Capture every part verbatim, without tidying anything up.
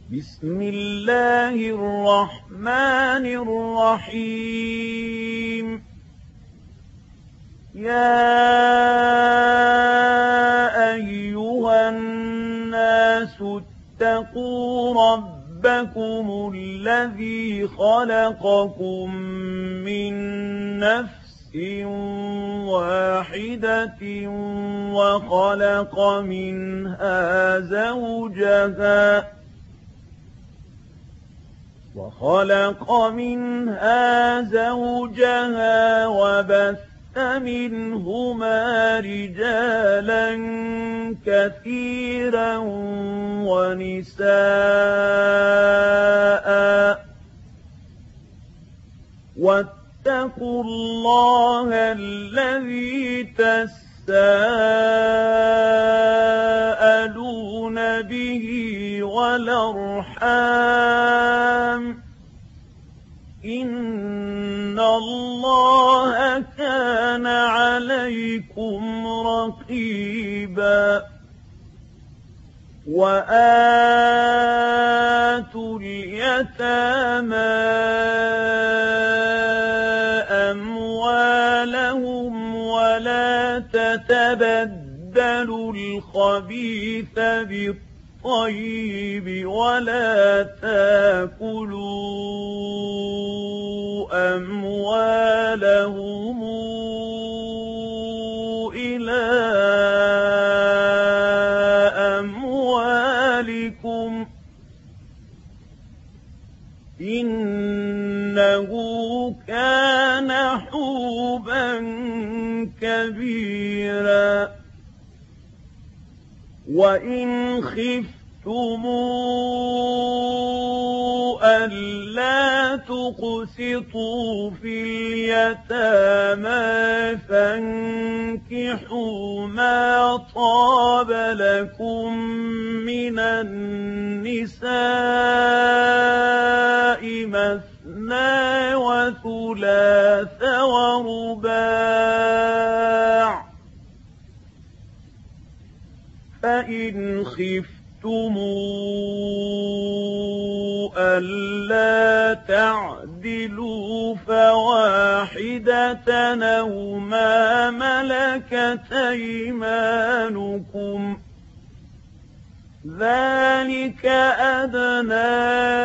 بسم الله الرحمن الرحيم يا أيها الناس اتقوا ربكم الذي خلقكم من نفس واحدة وخلق منها زوجها وخلق منها زوجها وبث منهما رجالا كثيرا ونساء واتقوا الله الذي تساءلون به والأرحام إن الله كان عليكم رقيبا وآتوا اليتامى أموالهم ولا تتبدلوا الخبيث بالطيب ولا تاكلوا أموالهم إلى أموالكم إنه كان حوبا كبيرا وإن خفتم ألا تقسطوا في اليتامى فانكحوا ما طاب لكم من النساء مثنى وثلاث ورباع فإن خفتم ألا تعدلوا فواحدة أو ما ملكت أيمانكم ذلك أدنى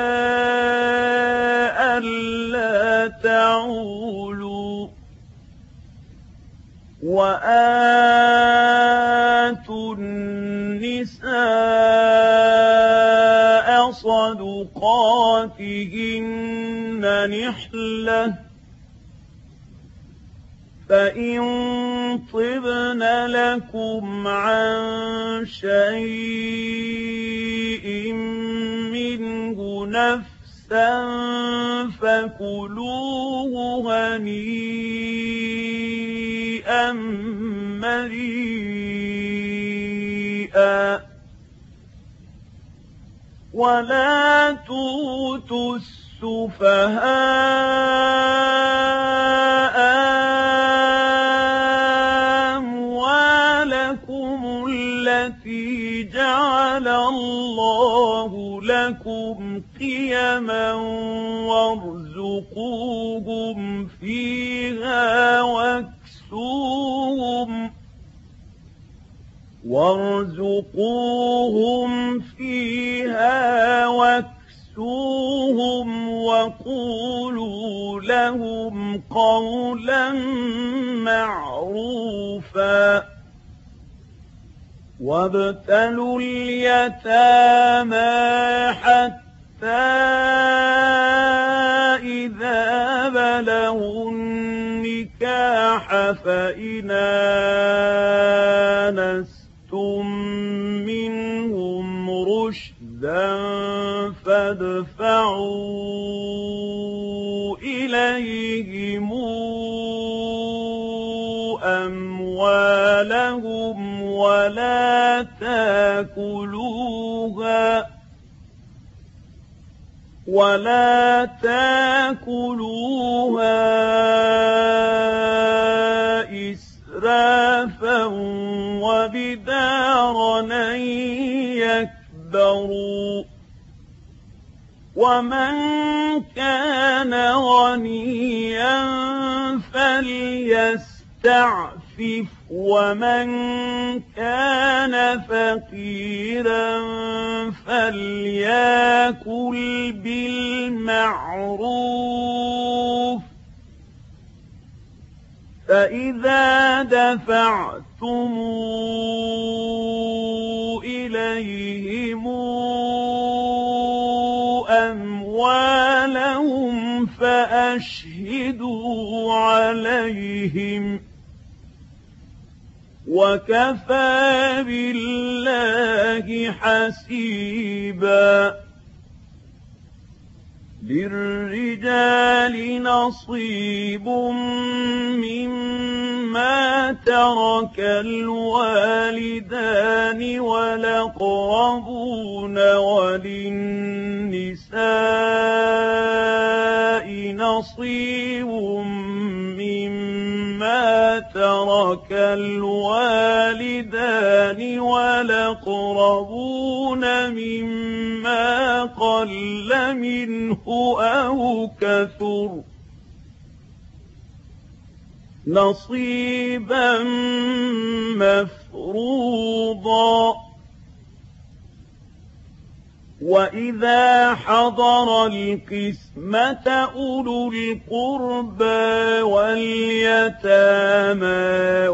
ألا تعولوا وآتوا النساء صدقاتهن نحلة فإن طبن لكم عن شيء منه نفسا فكلوه هنيئا مريئا ولا تؤتوا السفهاء أموالكم التي جعل الله لكم قيما وارزقوهم فيها واكسوهم وارزقوهم فيها واكسوهم وقولوا لهم قولا معروفا وابتلوا اليتامى حتى إذا بلغوا النكاح فإن آنستم منهم رشدا فادفعوا إليهم أموالهم ولا تاكلوها ولا تاكلوها إسرافا وبدارا أن يكبروا ومن كان غنيا فليستعفف ومن كان فقيرا فليأكل بالمعروف فإذا دفعتم إليهم أموالهم فأشهدوا عليهم وكفى بالله حسيبا. للرجال نصيب مما ترك الوالدان والأقربون وللنساء نصيب مما ترك الوالدان والأقربون مما قل منه أو كثر نصيبا مفروضا. وإذا حضر القسمة أولو القربى واليتامى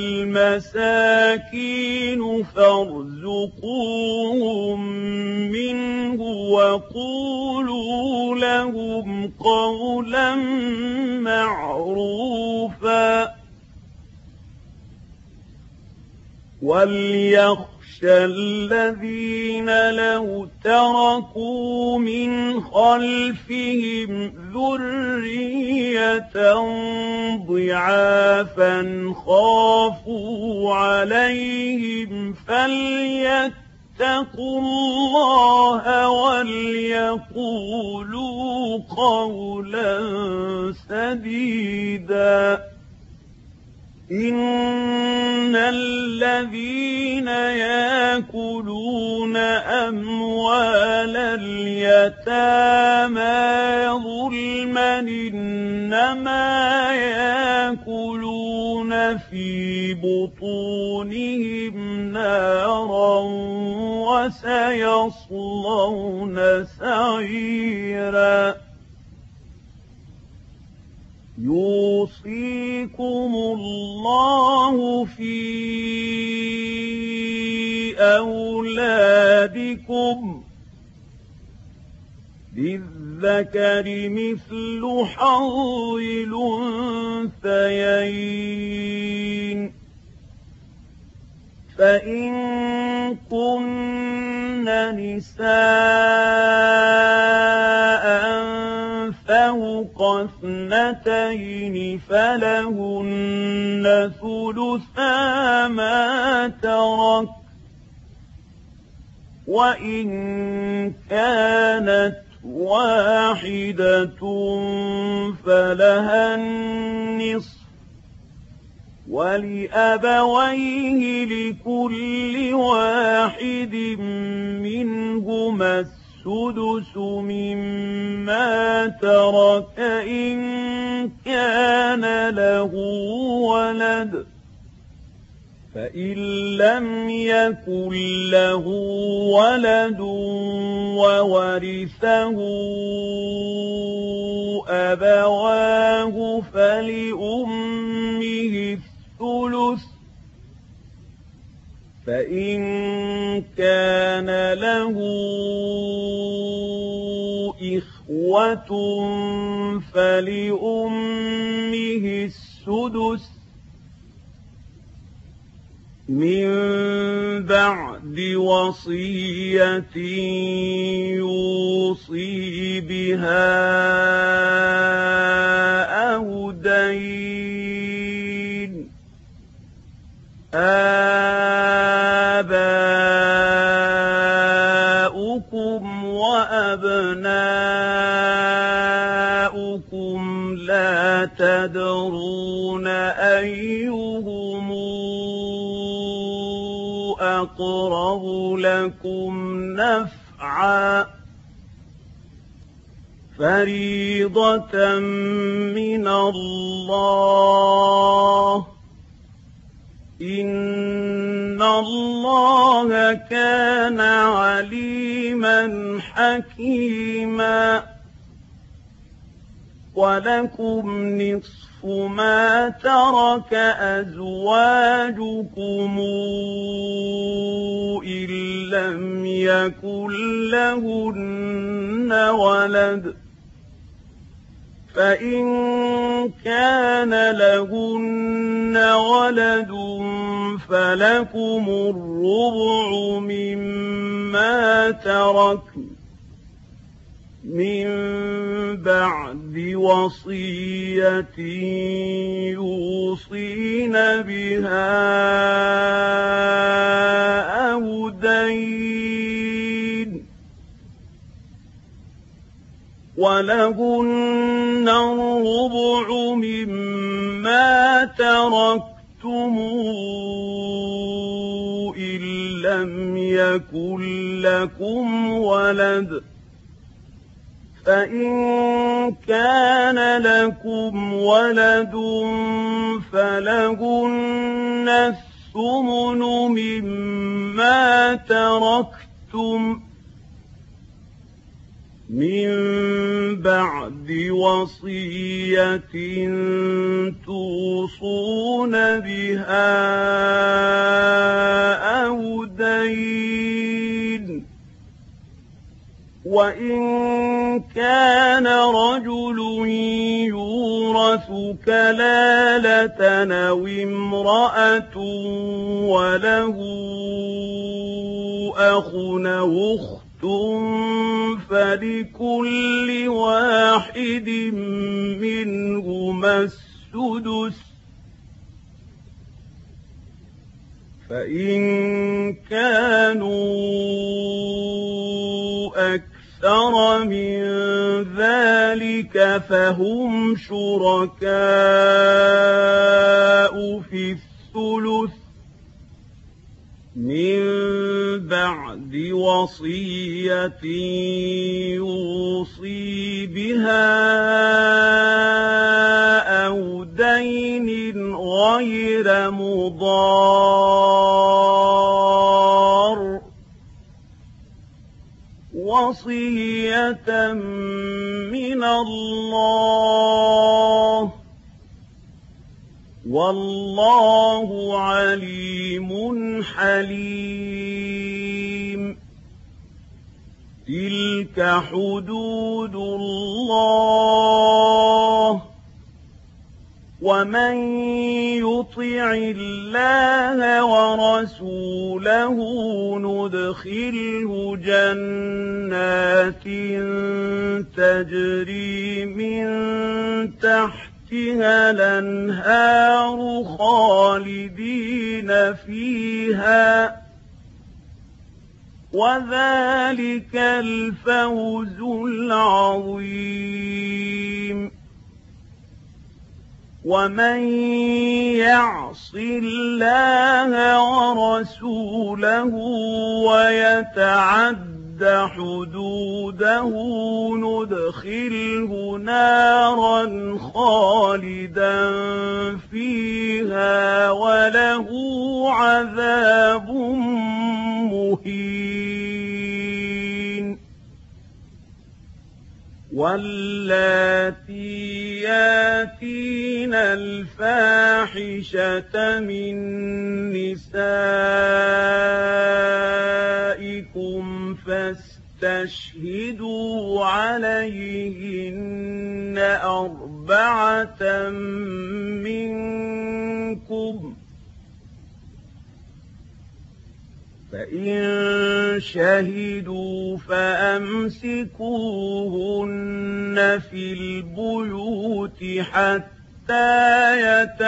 والمساكين فارزقوهم منه وقولوا لهم قولا معروفا. وليخشى الذين لو تركوا من خلفهم ذرية ضعافا خافوا عليهم فليتقوا الله وليقولوا قولا سديدا. إن الذين يأكلون أموال اليتامى ظلما إنما يأكلون في بطونهم نارا وسيصلون سعيرا. يوصيكم الله في أولادكم للذكر مثل حظ الأنثيين. فإن كن نساء فوق اثنتين فلهن ثلثا ما ترك وإن كانت واحدة فلها النصف ولأبويه لكل واحد منهما السدس مما ترك إن كان له ولد فإن لم يكن له ولد وورثه أبواه فلأمه الثلث فإن كان له إخوة فلأمه السدس من بعد وصية يوصي بها أو دين. آباؤكم وأبناؤكم لا تدرون أيهم أقرب لكم نفعا فريضة من الله إن الله كان عليما حكيما ولكم نصف ما ترك أزواجكم إن لم يكن لهن ولد فإن كان لهن ولد فلكم الربع مما تركن من بعد وصية يوصين بها أو دين ولهن الربع مما تركتم إن لم يكن لكم ولد فإن كان لكم ولد فلهن الثمن مما تركتم من بعد وصية توصون بها أو دين وإن كان رجل يورث كلالة أو امرأة وله أخ أو أخت فلكل واحد منهما السدس فإن كانوا أكثر من ذلك فهم شركاء في الثلث من بعد وصية يوصي بها أو دين غير مضار وصية من الله والله عليم حليم تلك حدود الله ومن يطع الله ورسوله ندخله جنات تجري من تحتها الأنهار خالدين فيها وذلك الفوز العظيم ومن يعص الله ورسوله ويتعد حدوده ندخله نارا خالدا فيها وله عذاب مهين واللاتي ياتين الفاحشة من نسائكم فاستشهدوا عليهن أربعة منكم فإن شهدوا فأمسكوهن في البيوت حتى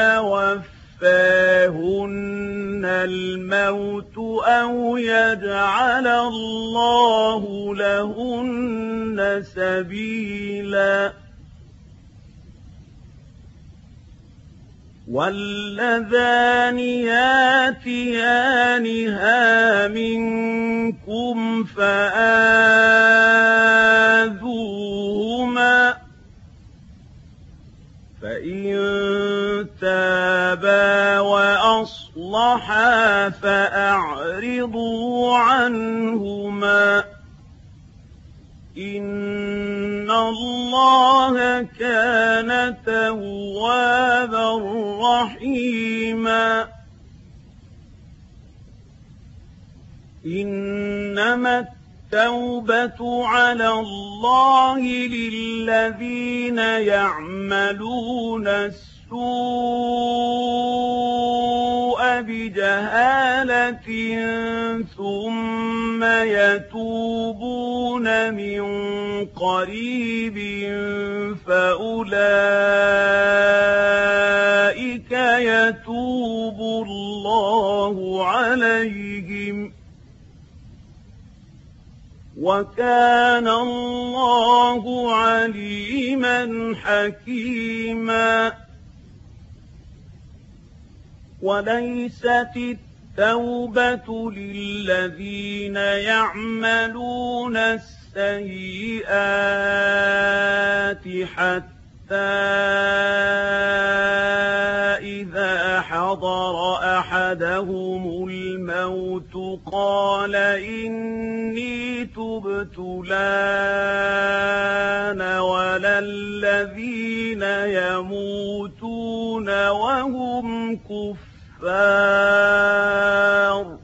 يتوفاهن الموت أو يجعل الله لهن سبيلا واللذان ياتيانها منكم فآذوهما أضحى فأعرضوا عنهما إن الله كان توابا رحيما إنما التوبة على الله للذين يعملون السوء بجهالة ثم يتوبون من قريب فأولئك يتوب الله عليهم وكان الله عليما حكيما وليست التوبة للذين يعملون السيئات حتى إذا حضر أحدهم الموت قال إني تبت الآن ولا الذين يموتون وهم كفار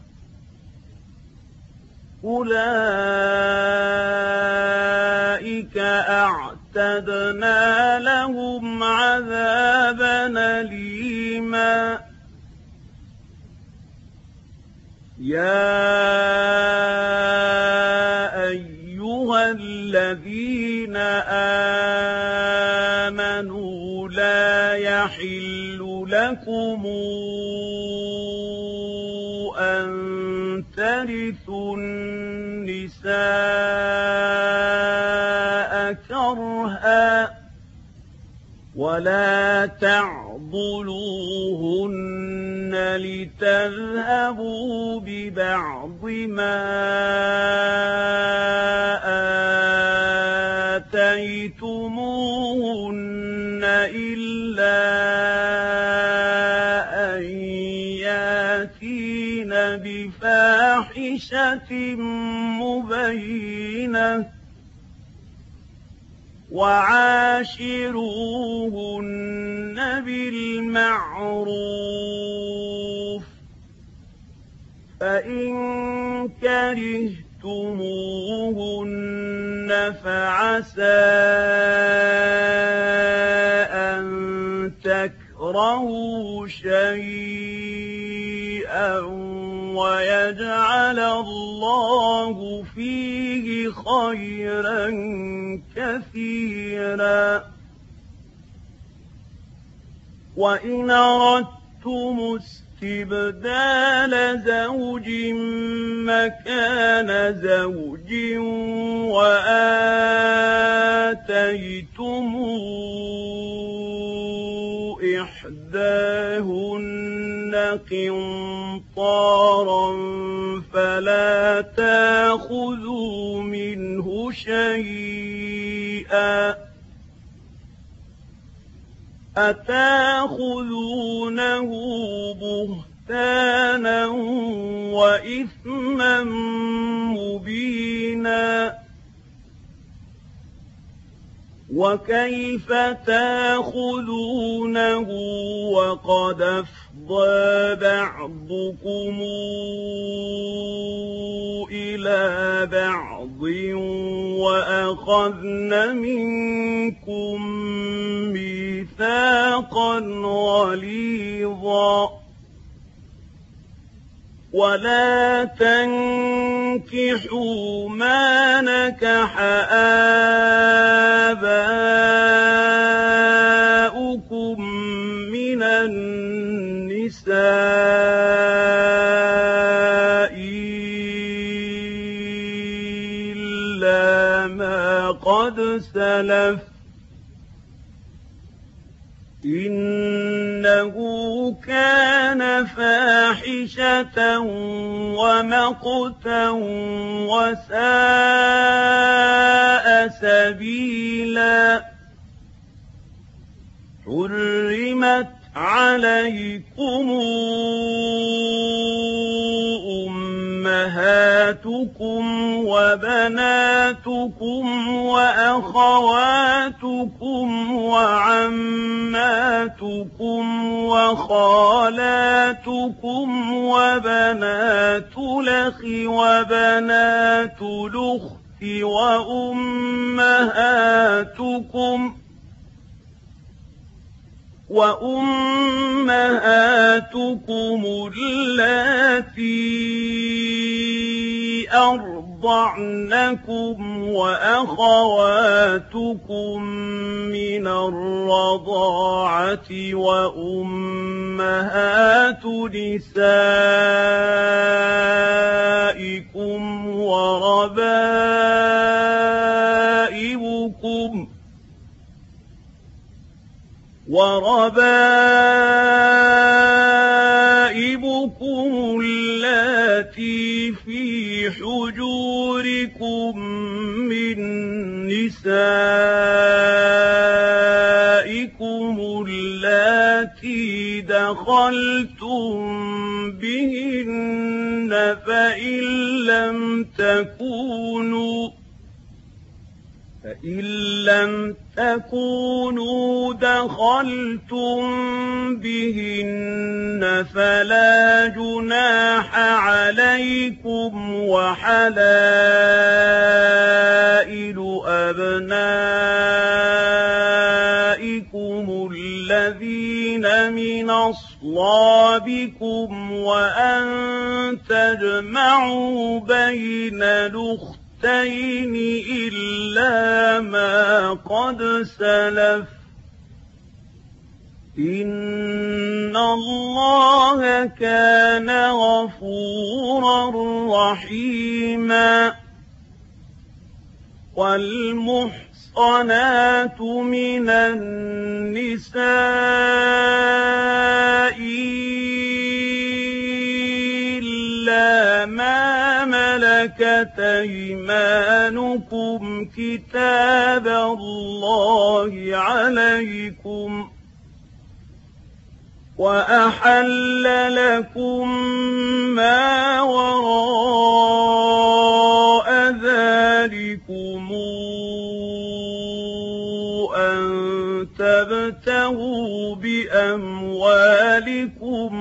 أولئك أعتدنا لهم عذابا أليما يا أيها الذين آمنوا لا يحل لكم أن ترثوا النساء كرها ولا تعضلوهن لتذهبوا ببعض ما آتيتموهن إلا أن ياتين بفاحشة مبينة وعاشروهن بالمعروف فإن كرهتموهن فعسى أن تكرهوا شيئا ويجعل الله فيه خيرا كثيرا وإن أردتم استبدال زوج مكان زوج وآتيتم إحداهن قنطارا فلا تأخذوا منه شيئا أتأخذونه بهتانا وإثما مبينا وكيف تأخذونه وقد أفضى بعضكم إلى بعض وأخذن منكم ميثاقا غليظا ولا تنكحوا ما نكح آباؤكم من النساء إلا ما قد سلف إنه كان فاحشة ومقتا وساء سبيلا حرمت عليكم وبناتكم وأخواتكم وعماتكم وخالاتكم وبنات الأخ وبنات الأخت وأمهاتكم وأمهاتكم اللاتي أرضعنكم وأخواتكم من الرضاعة وأمهات نسائكم وربائبكم وربائبكم اللاتي في حجوركم من نسائكم اللاتي دخلتم بهن فإن لم تكونوا فإن لم تكونوا دخلتم بهن فلا جناح عليكم وحلائل أبنائكم الذين من أصلابكم وأن تجمعوا بين الأختين إلا ما قد سلف إن الله كان غفورا رحيما. والمحصنات من النساء إلا ما ملكت أيمانكم كتاب الله عليكم وأحل لكم ما وراء ذلكم أن تبتغوا بأموالكم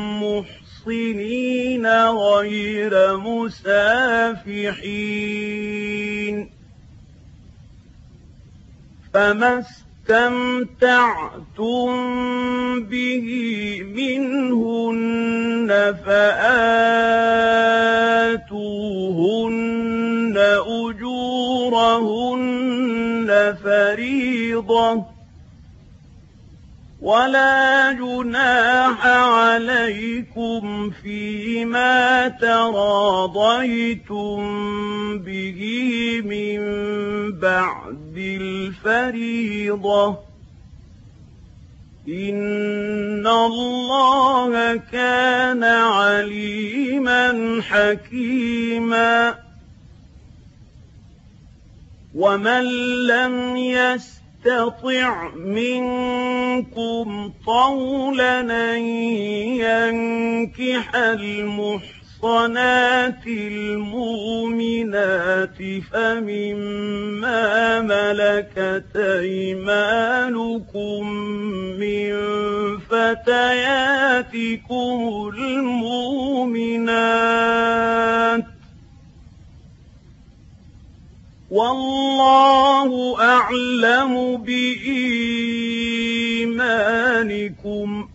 محصنين غير مسافحين فما استمتعتم به منهن فآتوهن أجورهن فريضة ولا جناح عليكم فيما تراضيتم به من بعد الفريضة إن الله كان عليما حكيما. ومن لم يستطع يستطع منكم طولا أن ينكح المحصنات المؤمنات فمما ملكت أيمانكم من فتياتكم المؤمنات والله أعلم بإيمانكم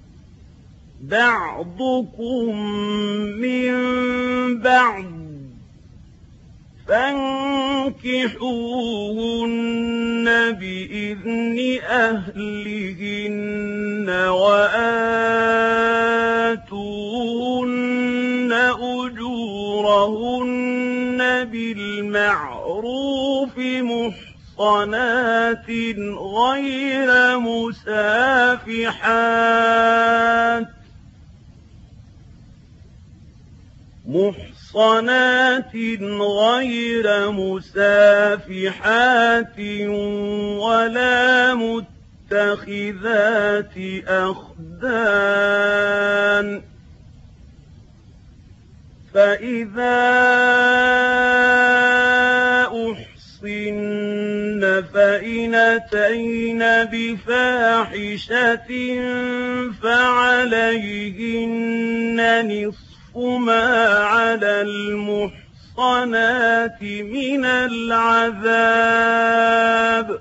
بعضكم من بعض فانكحوهن بإذن أهلهن وآتوهن أجورهن بالمعروف محصنات غير مسافحات محصنات غير مسافحات ولا متخذات أخدان فإذا أحصن فإن أتين بفاحشة فعليهن نصف ما على المحصنات من العذاب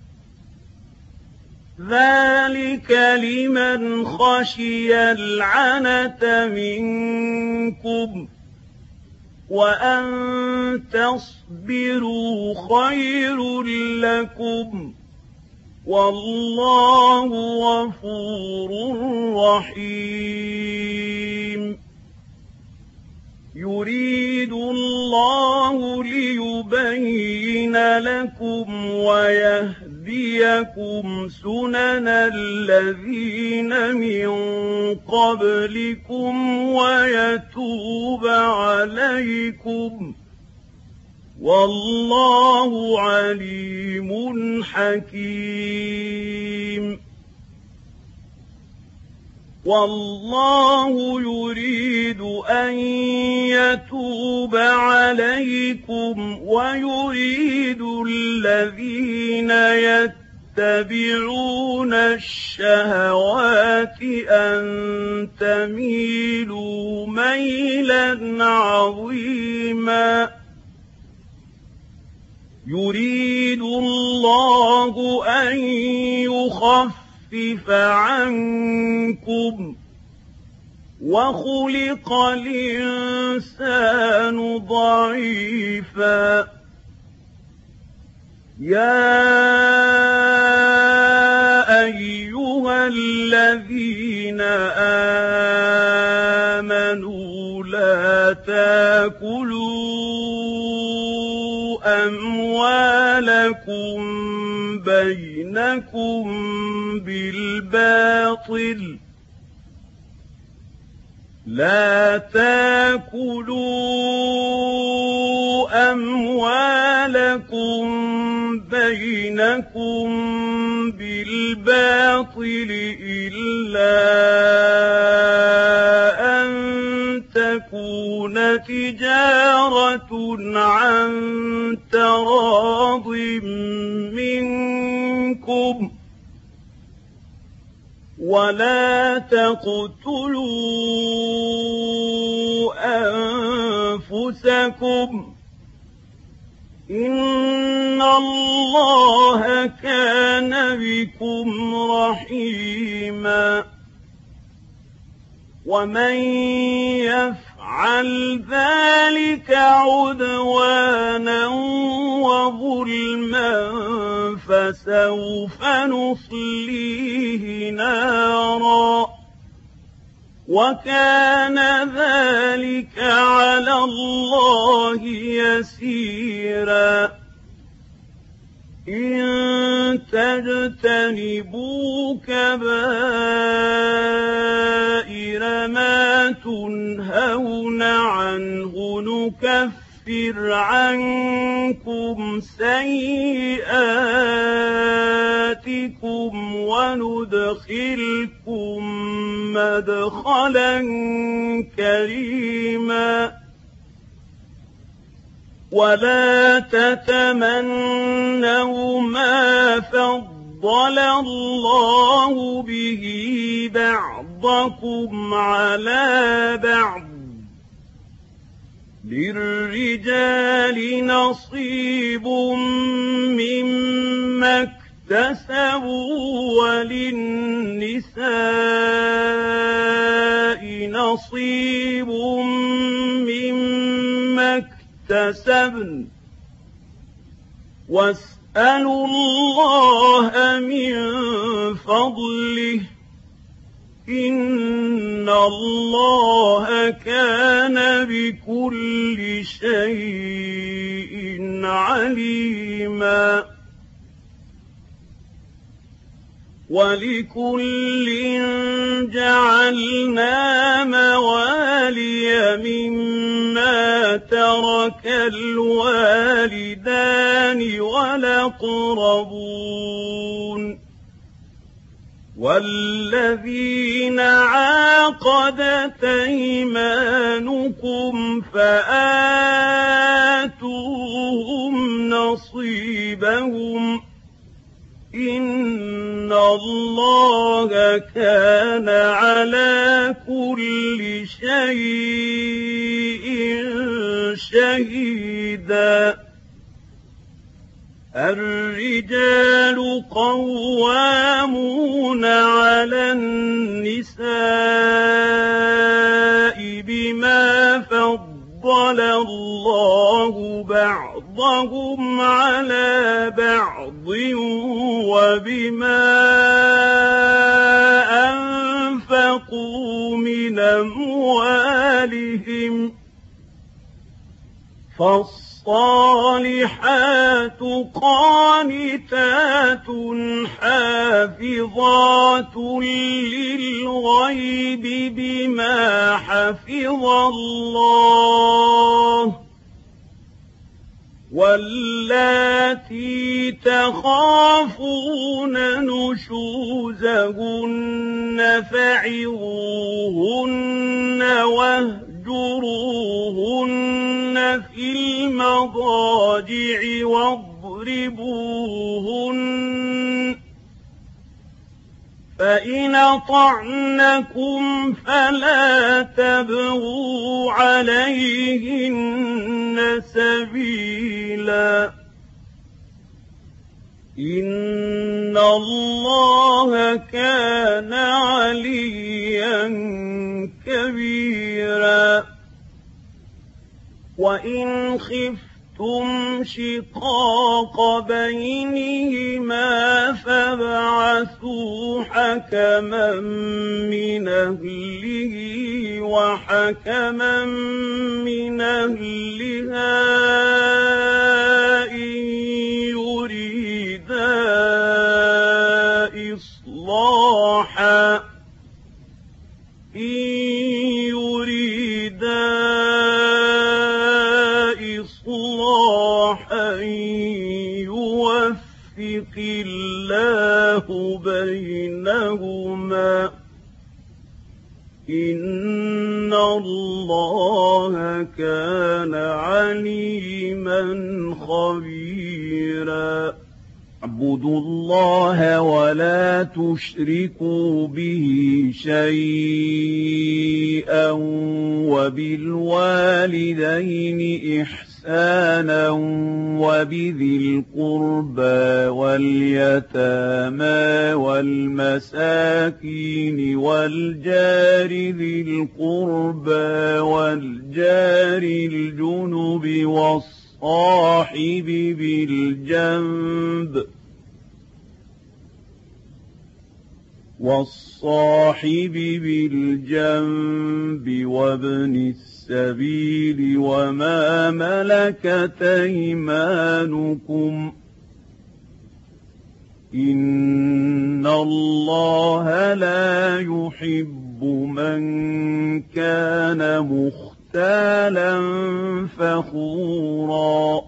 ذلك لمن خشي العنة منكم وأن تصبروا خير لكم والله غفور رحيم يريد الله ليبين لكم ويهديكم سنن الذين من قبلكم ويتوب عليكم والله عليم حكيم والله يريد أن يتوب عليكم ويريد الذين يتبعون الشهوات أن تميلوا ميلا عظيما يريد الله أن يخفف خفف عنكم وخلق الإنسان ضعيفا يا أيها الذين آمنوا لا تأكلوا أموالكم بينكم بالباطل لا تأكلوا أموالكم بينكم بالباطل إلا أن تكون تجارة عن تراض منكم ولا تقتلوا أنفسكم إن الله كان بكم رحيما ومن يفعل ذلك عدوانا وظلما فسوف نصليه نارا وكان ذلك على الله يسيرا إن تجتنبوا كبائر ما تنهون عنه نكفر عنكم سيئاتكم وندخلكم مدخلا كريما ولا تتمنوا ما فضل الله به بعضكم على بعض للرجال نصيب مما اكتسبوا وللنساء نصيب مما اكتسبن واسألوا الله من فضله إن الله كان بكل شيء عليما ولكل جعلنا موالي مما ترك الوالدان والأقربون والذين عاقدت أيمانكم فآتوهم نصيبهم إن الله كان على كل شيء شهيدا الرجال قوامون على النساء بما فضل الله بعضهم على بعض وبما أنفقوا من أموالهم فالصالحات قانتات حافظات للغيب بما حفظ الله واللاتي تخافون نشوزهن فعظوهن واهجروهن في المضاجع واضربوهن فإن أطعنكم فلا تبغوا عليهن سبيلا إن الله كان عليا كبيرا وإن خفتم شقاق بينهما فابعثوا حكما من أهله وحكما من أهلها إن يريدا إصلاحا إن يريدا إصلاحا يوفق الله بينهما إن الله كان عليما خبيرا اعبدوا الله ولا تشركوا به شيئا وبالوالدين إحسانا وبذي القربى واليتامى والمساكين والجار ذي القربى والجار الجنب والصاحب بالجنب والصاحب بالجنب وابن السبيل وما ملكت أيمانكم إن الله لا يحب من كان مختالا فخورا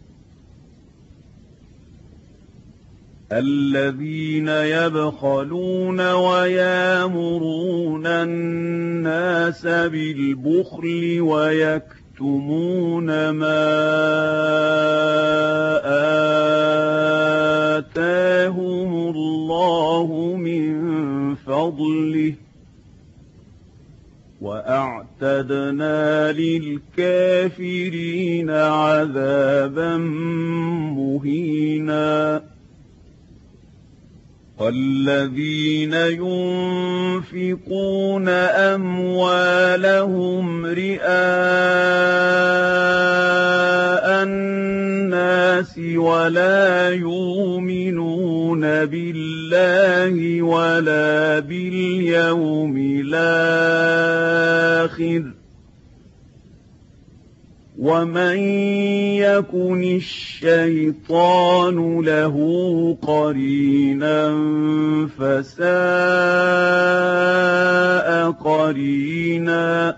الذين يبخلون ويامرون الناس بالبخل ويكتمون ما آتاهم الله من فضله وأعتدنا للكافرين عذابا مهينا والذين ينفقون أموالهم رئاء الناس ولا يؤمنون بالله ولا باليوم الآخر ومن يكن الشيطان له قرينا فساء قرينا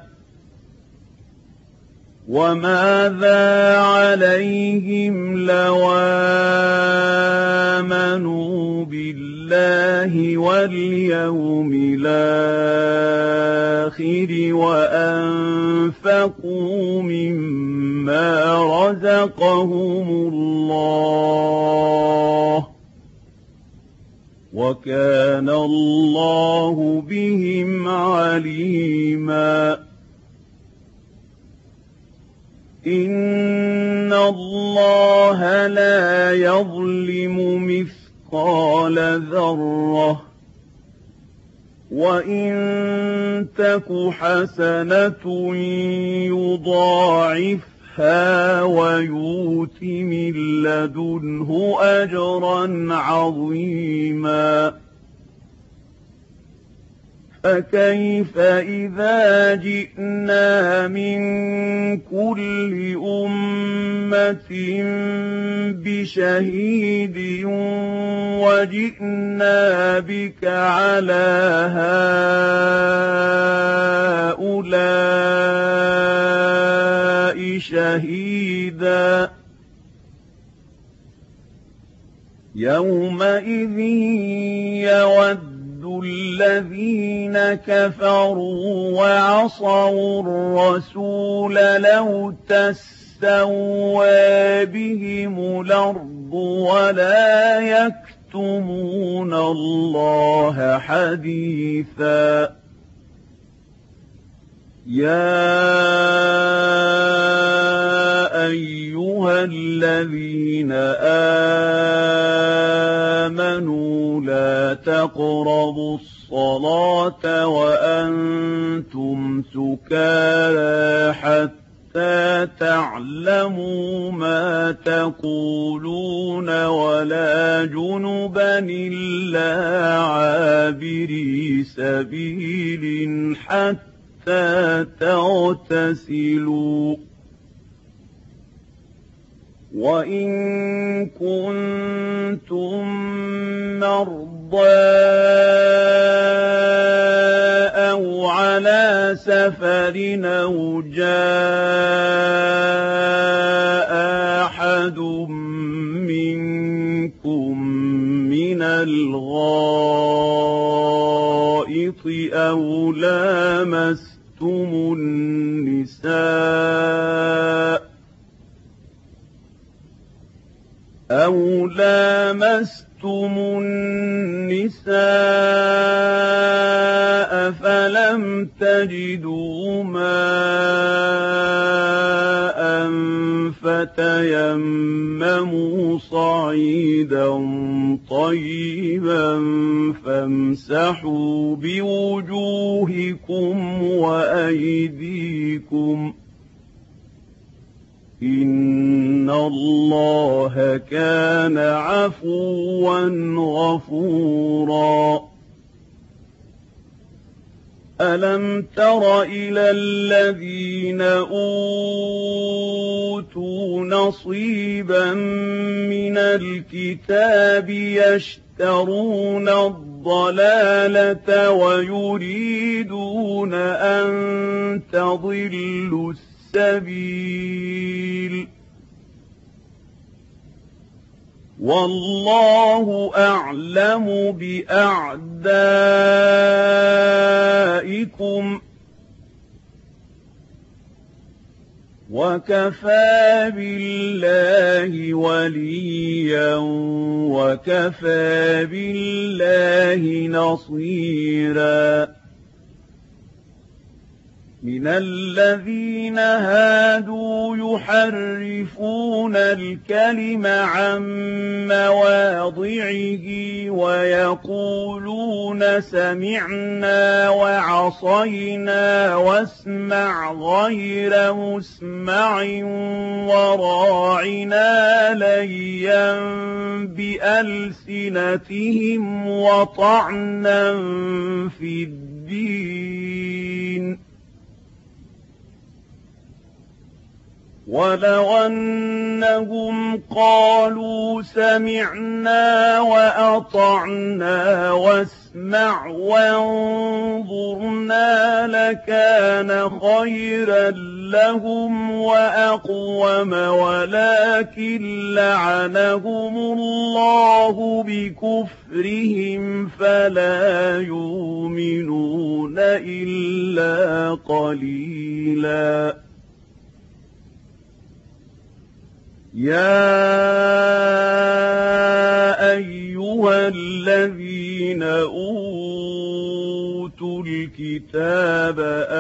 وماذا عليهم لو آمنوا بالله بالله واليوم الآخر وأنفقوا مما رزقهم الله وكان الله بهم عليما إن الله لا يظلم مثقال ذرة وإن تك حسنة يضاعفها ويؤت من لدنه أجرا عظيما فكيف إذا جئنا من كل أمة بشهيد وجئنا بك على هؤلاء شهيدا يومئذ يود الذين كفروا وعصوا الرسول لو تسوى بهم الأرض ولا يكتمون الله حديثا يا أيها الذين آمنوا لا تقربوا الصلاة وأنتم سكارى حتى تعلموا ما تقولون ولا جنبا إلا عابري سبيل حتى تغتسلوا وإن كنتم مرضى أو على سفر أو جاء أحد منكم من الغائط أو لامستم النساء أو لامستم النساء فلم تجدوا ماء فتيمموا صعيدا طيبا فامسحوا بوجوهكم وأيديكم إن الله كان عفوا غفورا ألم تر إلى الذين أوتوا نصيبا من الكتاب يشترون الضلالة ويريدون أن تضلوا السبيل والله أعلم بأعدائكم وكفى بالله وليا وكفى بالله نصيرا من الذين هادوا يحرفون الكلم عن مواضعه ويقولون سمعنا وعصينا واسمع غير مسمع وراعنا ليا بألسنتهم وطعنا في الدين ولو أنهم قالوا سمعنا وأطعنا واسمع وانظرنا لكان خيرا لهم وأقوم ولكن لعنهم الله بكفرهم فلا يؤمنون إلا قليلا يا أيها الذين أوتوا الكتاب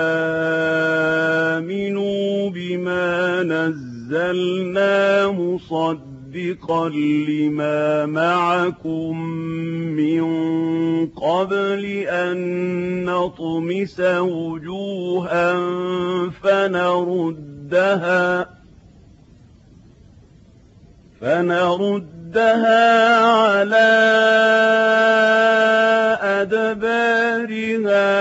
آمنوا بما نزلنا مصدقا لما معكم من قبل أن نطمس وجوها فنردها فنردها على أدبارها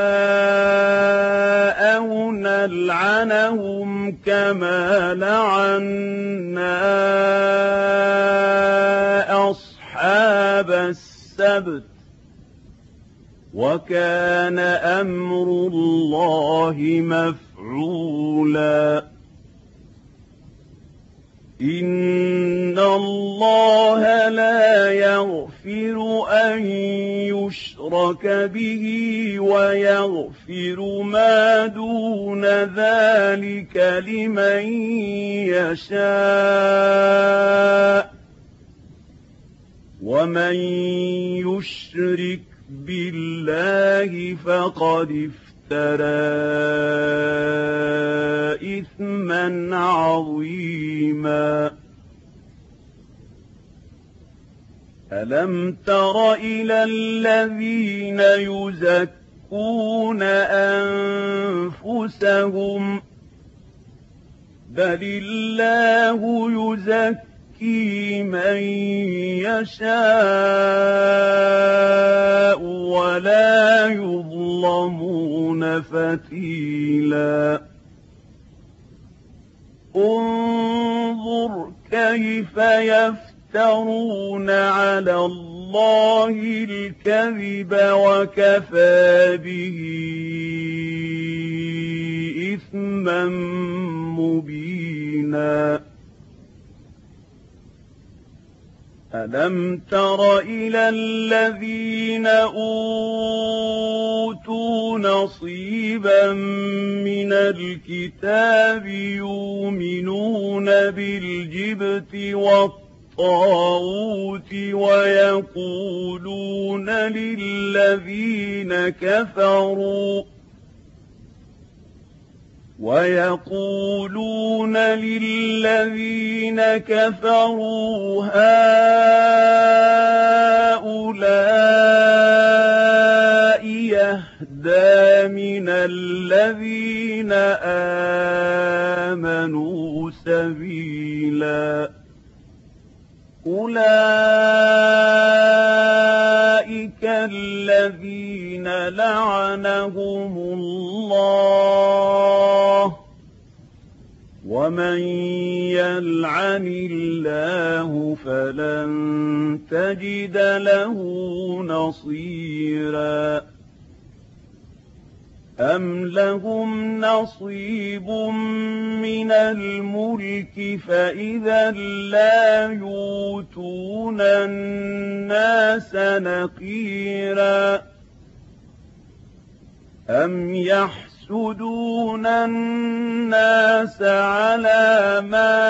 أو نلعنهم كما لعنا أصحاب السبت وكان أمر الله مفعولا إن الله لا يغفر أن يشرك به ويغفر ما دون ذلك لمن يشاء ومن يشرك بالله فقد افترى إثما عظيما ألم تر إلى الذين يزكون أنفسهم بل الله يزكي من يشاء ولا يظلمون فتيلا انظر كيف يفترون على الله الكذب وكفى به إثما مبينا ألم تر إلى الذين أوتوا نصيبا من الكتاب يؤمنون بالجبت والطاغوت ويقولون للذين كفروا ويقولون للذين كفروا هؤلاء يهدى من الذين آمنوا سبيلا أولئك الذين لعنهم الله ومن يلعن الله فلن تجد له نصيرا أم لهم نصيب من الملك فإذا لا يؤتون الناس نقيرا أم يحسدون الناس على ما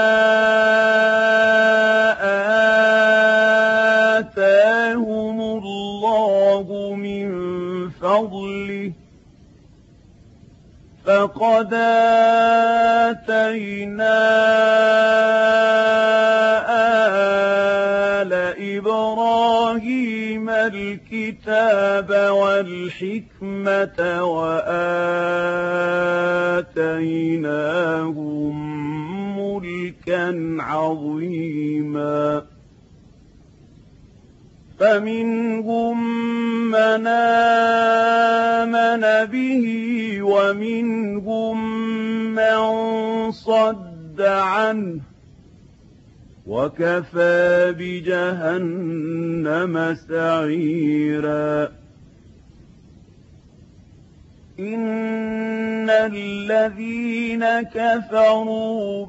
آتاهم الله من فضله فقد آتينا آل إبراهيم الكتاب والحكمة وآتيناهم ملكا عظيما فمنهم من آمن به ومنهم من صد عنه وكفى بجهنم سعيرا إن الذين كفروا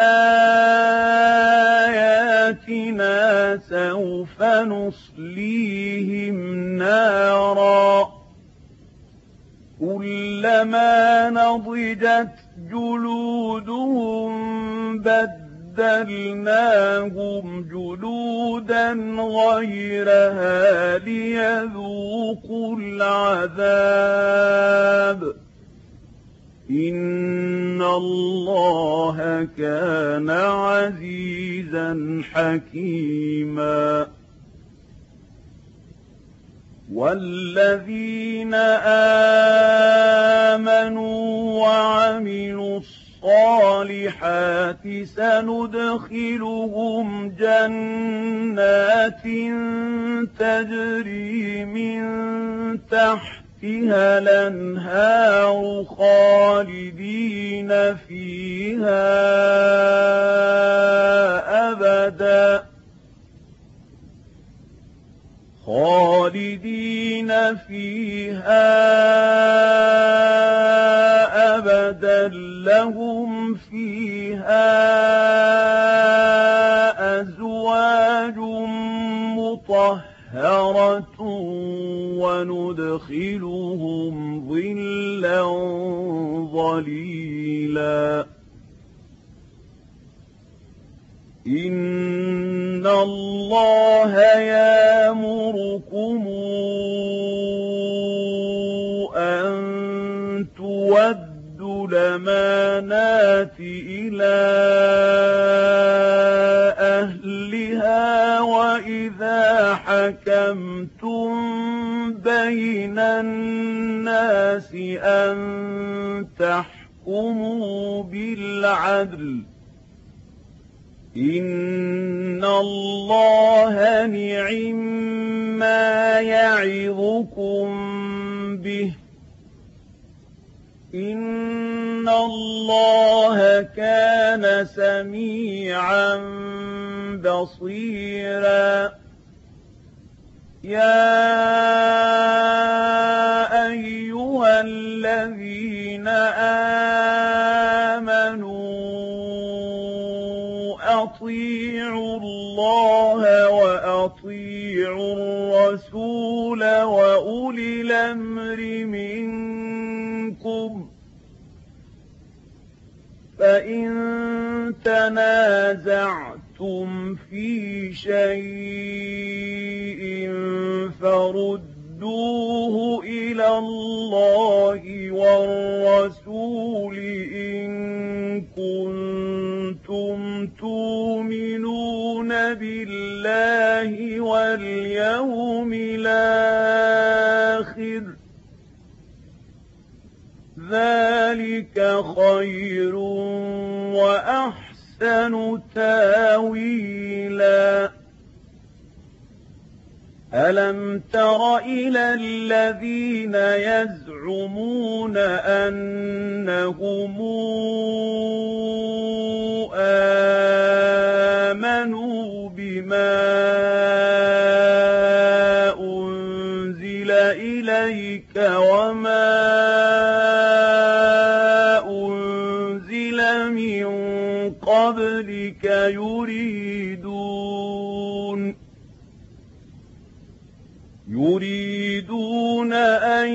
بآياتنا سوف نصليهم نارا كلما نضجت جلودهم بدلناهم جلودا غيرها ليذوقوا العذاب إن الله كان عزيزا حكيما والذين آمنوا وعملوا الصالحات سندخلهم جنات تجري من تحتها الأنهار خالدين فيها أبدا خالدين فيها أبدا لهم فيها أزواج مطهرة وندخلهم ظلا ظليلا إن الله يأمركم أن تودوا الأمانات إلى أهلها وإذا حكمتم بين الناس أن تحكموا بالعدل إن الله نعما يعظكم به إن الله كان سميعا بصيرا يا أيها الذين آمنوا أطيعوا الله وأطيعوا الرسول وأولي الأمر منكم فإن تنازعتم في شيء فردوه إلى الله والرسول إن كنتم تؤمنون بالله واليوم الآخر ذلك خير وأحسن تاويلا ألم تر إلى الذين يزعمون أنهم آمنوا بما أنزل إليك وما أنزل من قبلك يريدون يريدون أن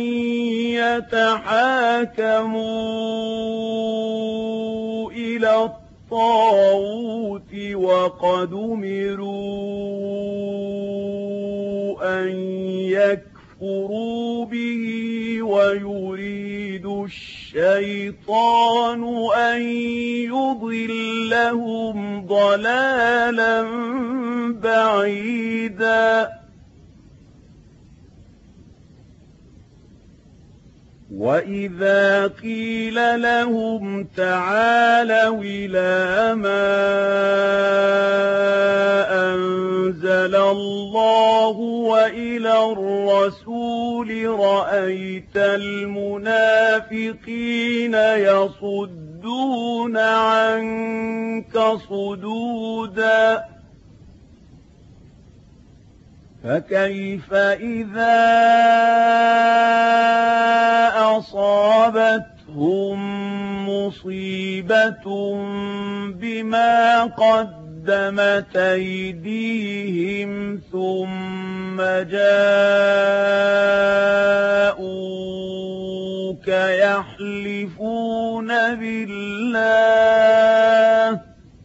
يتحاكموا إلى الطاغوت وقد أمروا أن يكفروا به ويريد الشيطان أن يضلهم ضلالا بعيدا وإذا قيل لهم تعالوا إلى ما أنزل الله وإلى الرسول رأيت المنافقين يصدون عنك صدودا فكيف إذا أصاب مُصِيبَةٌ بِمَا قَدَّمَتْ أَيْدِيهِمْ ثُمَّ جَاءُوكَ يَحْلِفُونَ بِاللَّهِ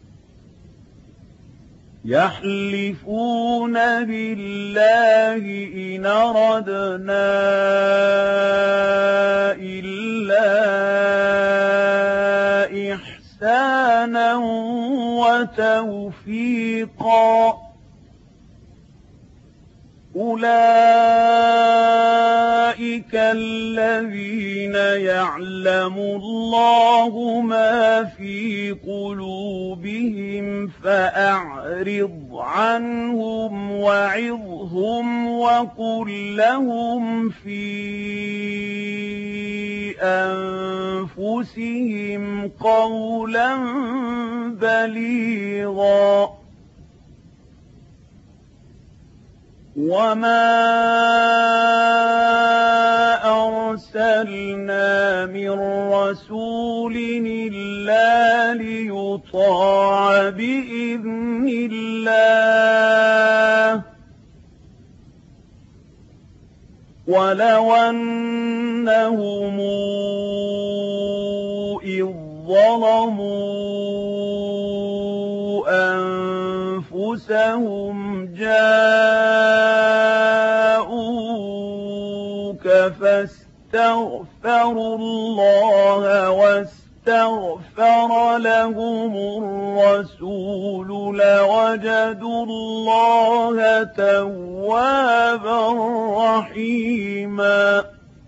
يحلفون بالله إن أردنا إلا إحسانا وتوفيقا أولئك الذين يعلم الله ما في قلوبهم فأعرض عنهم وعظهم وقل لهم في أنفسهم قولا بليغا وما أرسلنا من رسول إلا ليطاع بإذن الله ولو أنهم إذ ظلموا أنفسهم جاءوك فاستغفروا الله واستغفر لهم الرسول لوجدوا الله توابا رحيما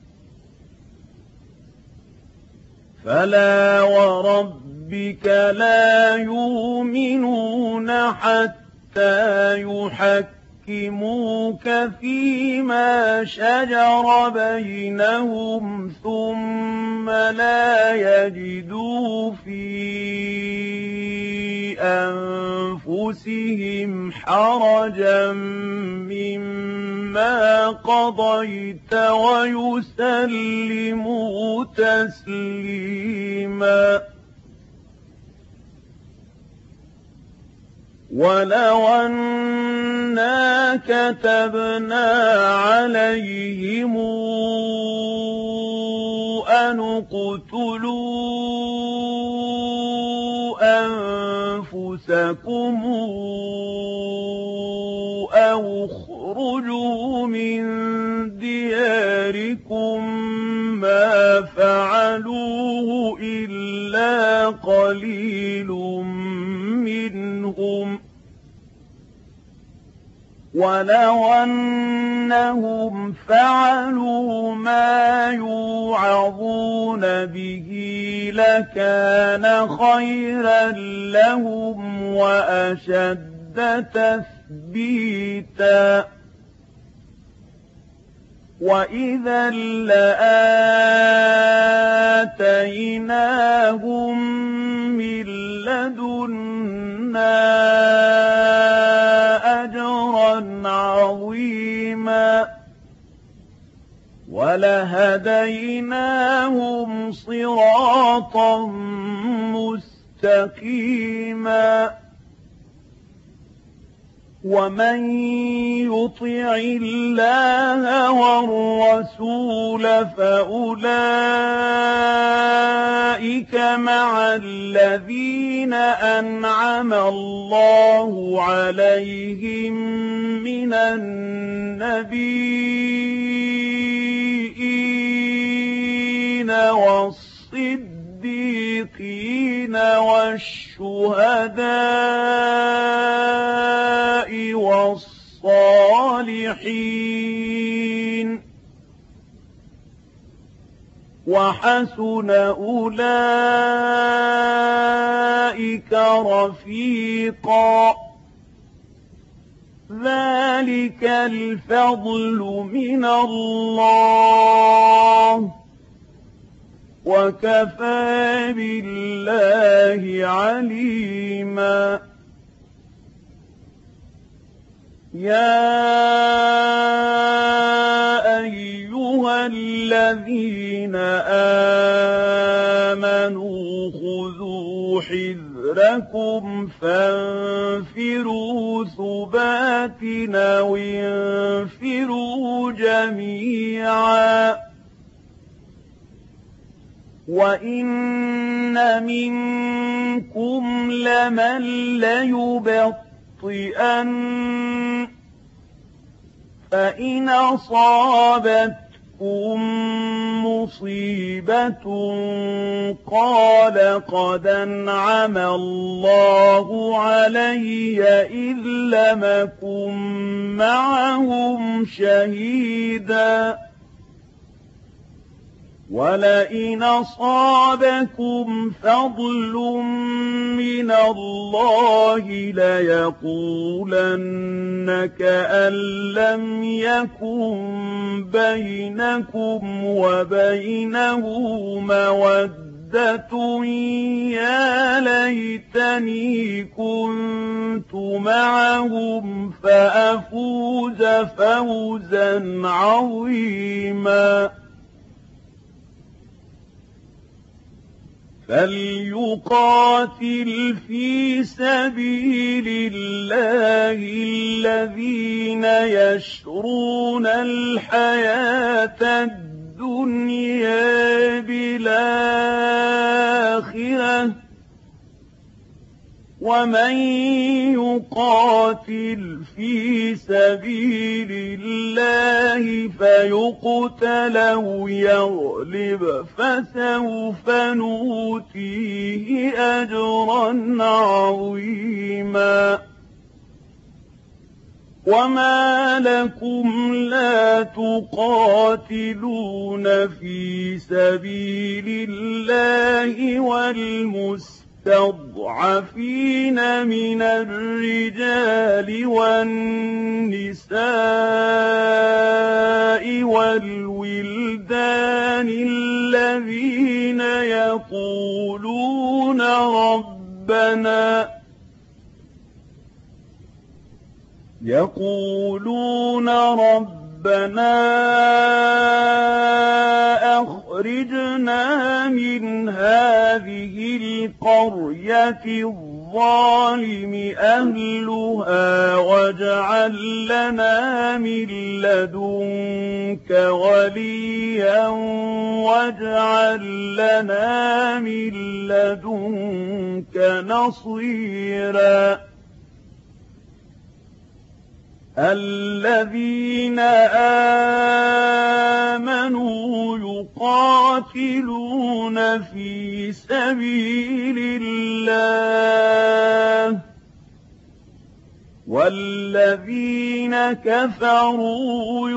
فلا وربك لا يؤمنون حتى يحكموك فيما شجر بينهم ثم لا يجدوا في أنفسهم حرجا مما قضيت ويسلموا تسليما ولو أنا كتبنا عليهم أن اقتلوا أنفسكم أو اخرجوا من دياركم ما فعلوه إلا قليل منهم ولو أنهم فعلوا ما يوعظون به لكان خيرا لهم وأشد تثبيتا وإذا لآتيناهم من لدنا أجرا عظيما ولهديناهم صراطا مستقيما ومن يطع الله والرسول فأولئك مع الذين أنعم الله عليهم من النبيين والصديقين والشهداء والصالحين وحسن أولئك رفيقا ذلك الفضل من الله وكفى بالله عليما يا أيها الذين آمنوا أصابكم فانفروا ثبات أو انفروا جميعا وإن منكم لمن ليبطئن فإن أصابتكم مصيبة قال قد أنعم الله علي إذ لم أكن معهم شهيدا ولئن أصابكم فضل من الله ليقولن كأن لم يكن بينكم وبينه مودة يا ليتني كنت معهم فأفوز فوزا عظيما فليقاتل في سبيل الله الذين يشرون الحياة الدنيا بالآخرة ومن يقاتل في سبيل الله فيقتل أو يغلب فسوف نؤتيه أجرا عظيما وما لكم لا تقاتلون في سبيل الله والمسلمين المستضعفين من الرجال والنساء والولدان الذين يقولون ربنا يقولون ربنا أخرجنا من هذه القرية الظالم أهلها واجعل لنا من لدنك وليا واجعل لنا من لدنك نصيرا الذين آمنوا يقاتلون في سبيل الله والذين كفروا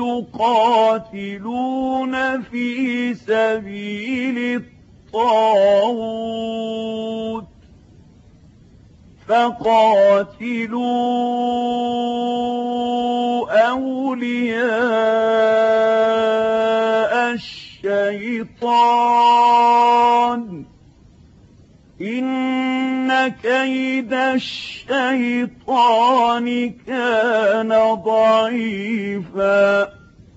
يقاتلون في سبيل الطاغوت فقاتلوا أولياء الشيطان إن كيد الشيطان كان ضعيفا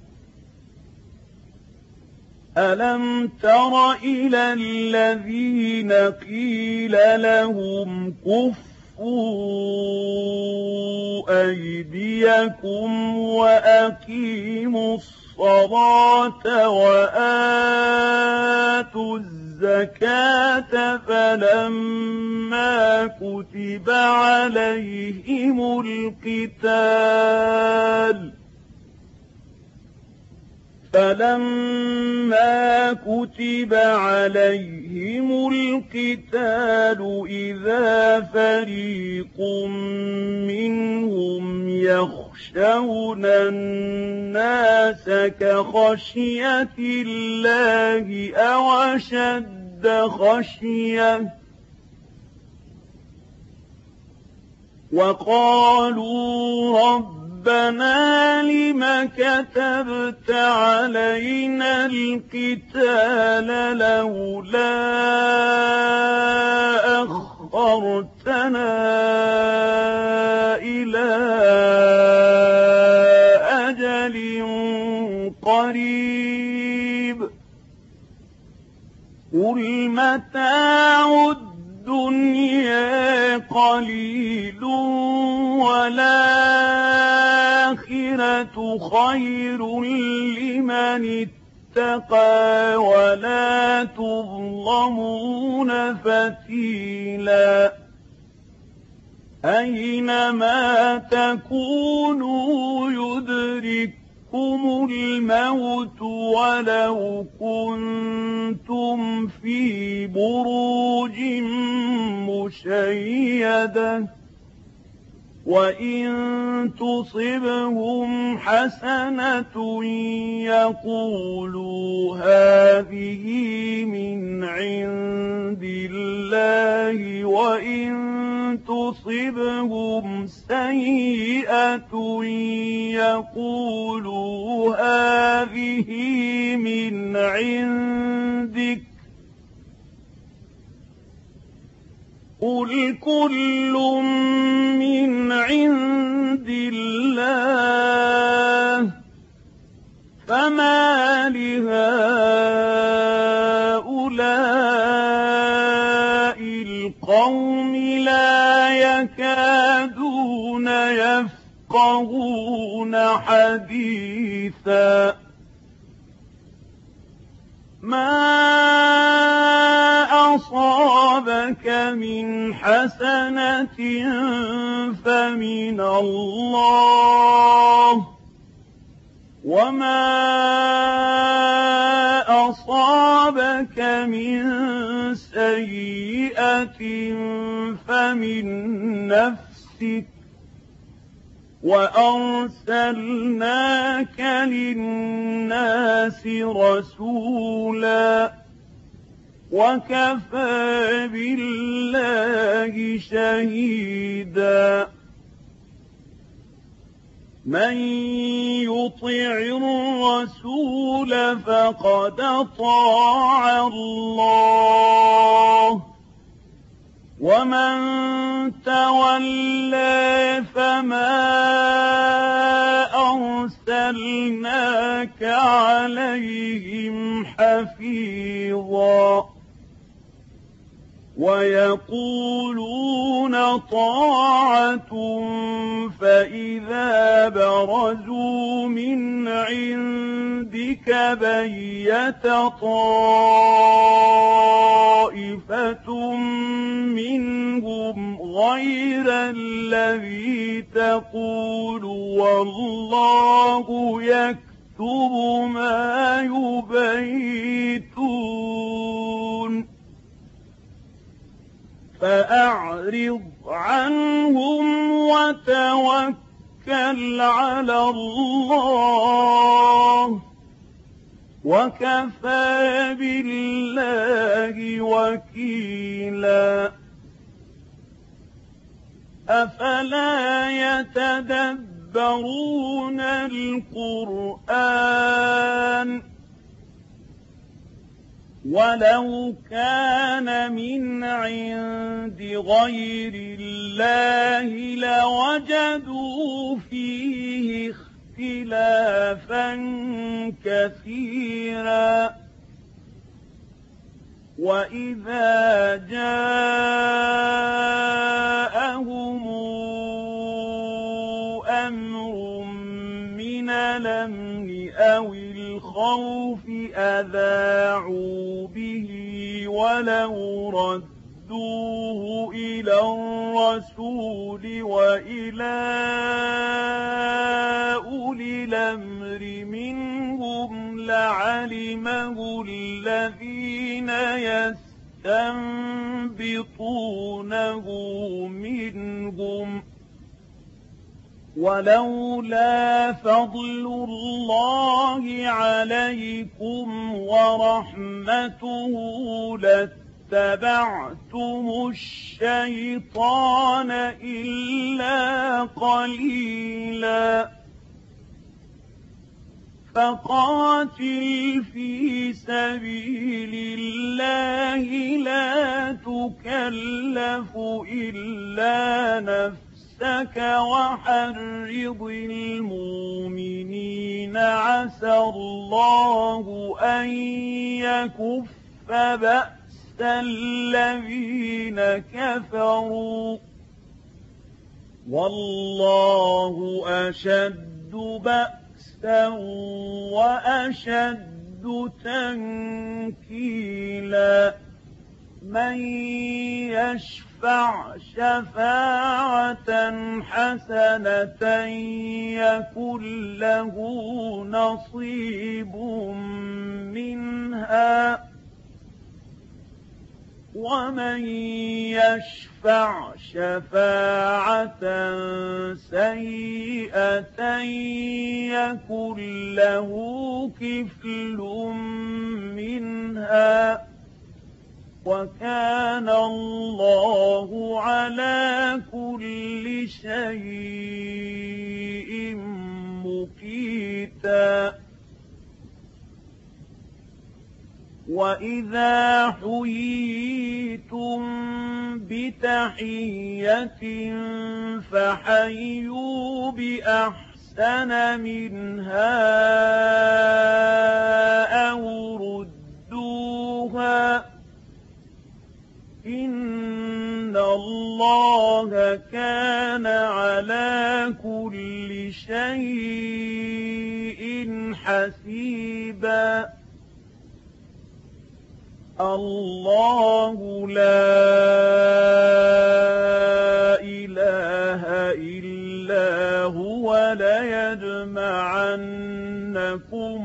ألم تر إلى الذين قيل لهم كفوا أيديكم وأقيموا الصلاة وآتوا الزكاة فلما كتب عليهم القتال فلما كتب عليهم القتال إذا فريق منهم يخشون الناس كخشية الله أو أشد خشية وقالوا رب ربنا لم كتبت علينا القتال لولا أخرتنا إلى أجل قريب قل متاع الدنيا قليل والآخرة خير لمن اتقى ولا تظلمون فتيلا أينما تكونوا يدرككم الموت ولو كنتم في بروج مشيدة وإن تصبهم حسنة يقولوا هذه من عند الله وإن تصبهم سيئة يقولوا هذه من عندك قل كل من عند الله فما لهؤلاء القوم لا يكادون يفقهون حديثا ما أصابك من حسنة فمن الله وما أصابك من سيئة فمن نفسك وأرسلناك للناس رسولا وكفى بالله شهيدا من يطع الرسول فقد أطاع الله ومن تولى فما أرسلناك عليهم حفيظا ويقولون طاعة فإذا برزوا من عندك بيت طائفة منهم غير الذي تقول والله يكتب ما يبيتون فأعرض عنهم وتوكل على الله وكفى بالله وكيلا أفلا يتدبرون القرآن ولو كان من عند غير الله لوجدوا فيه اختلافا كثيرا وإذا جاءهم أمر من الأمن أو الخوف أذاعوا به ولو ردوه إلى الرسول وإلى أولي الأمر منهم لعلمه الذين يستنبطونه منهم ولولا فضل الله عليكم ورحمته لاتبعتم الشيطان إلا قليلا فقاتل في سبيل الله لا تكلف إلا نفسك وحرض المؤمنين عسى الله أن يكف بأس الذين كفروا والله أشد بأسا وأشد تنكيلا من يشفع شفاعة حسنة يكن له نصيب منها ومن يشفع شفاعة سيئة يكن له كفل منها وكان الله على كل شيء مقيتا وإذا حييتم بتحية فحيوا بأحسن منها أو ردوها إن الله كان على كل شيء حسيبا الله لا إله إلا هو ليجمعنكم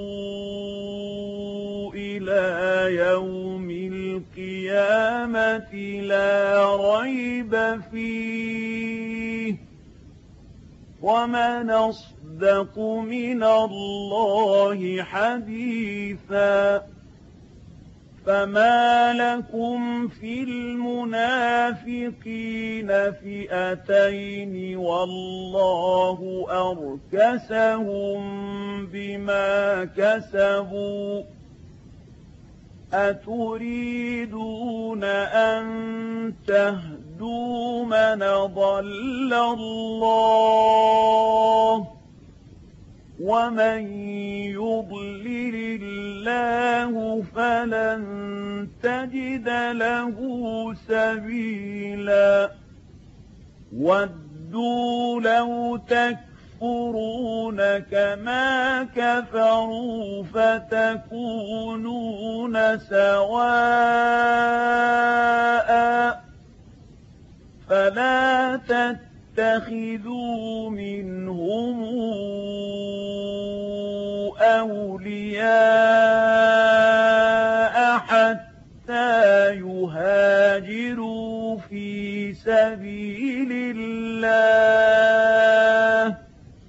إلى يوم القيامة لا ريب فيه ومن أصدق من الله حديثا فما لكم في المنافقين فئتين والله أركسهم بما كسبوا أتريدون أن تهدوا من ضل الله ومن يضلل الله فلن تجد له سبيلا ودوا لو تكفرون كما كفروا فتكونون سواء فلا تتخذوا منهم أولياء حتى يهاجروا في سبيل الله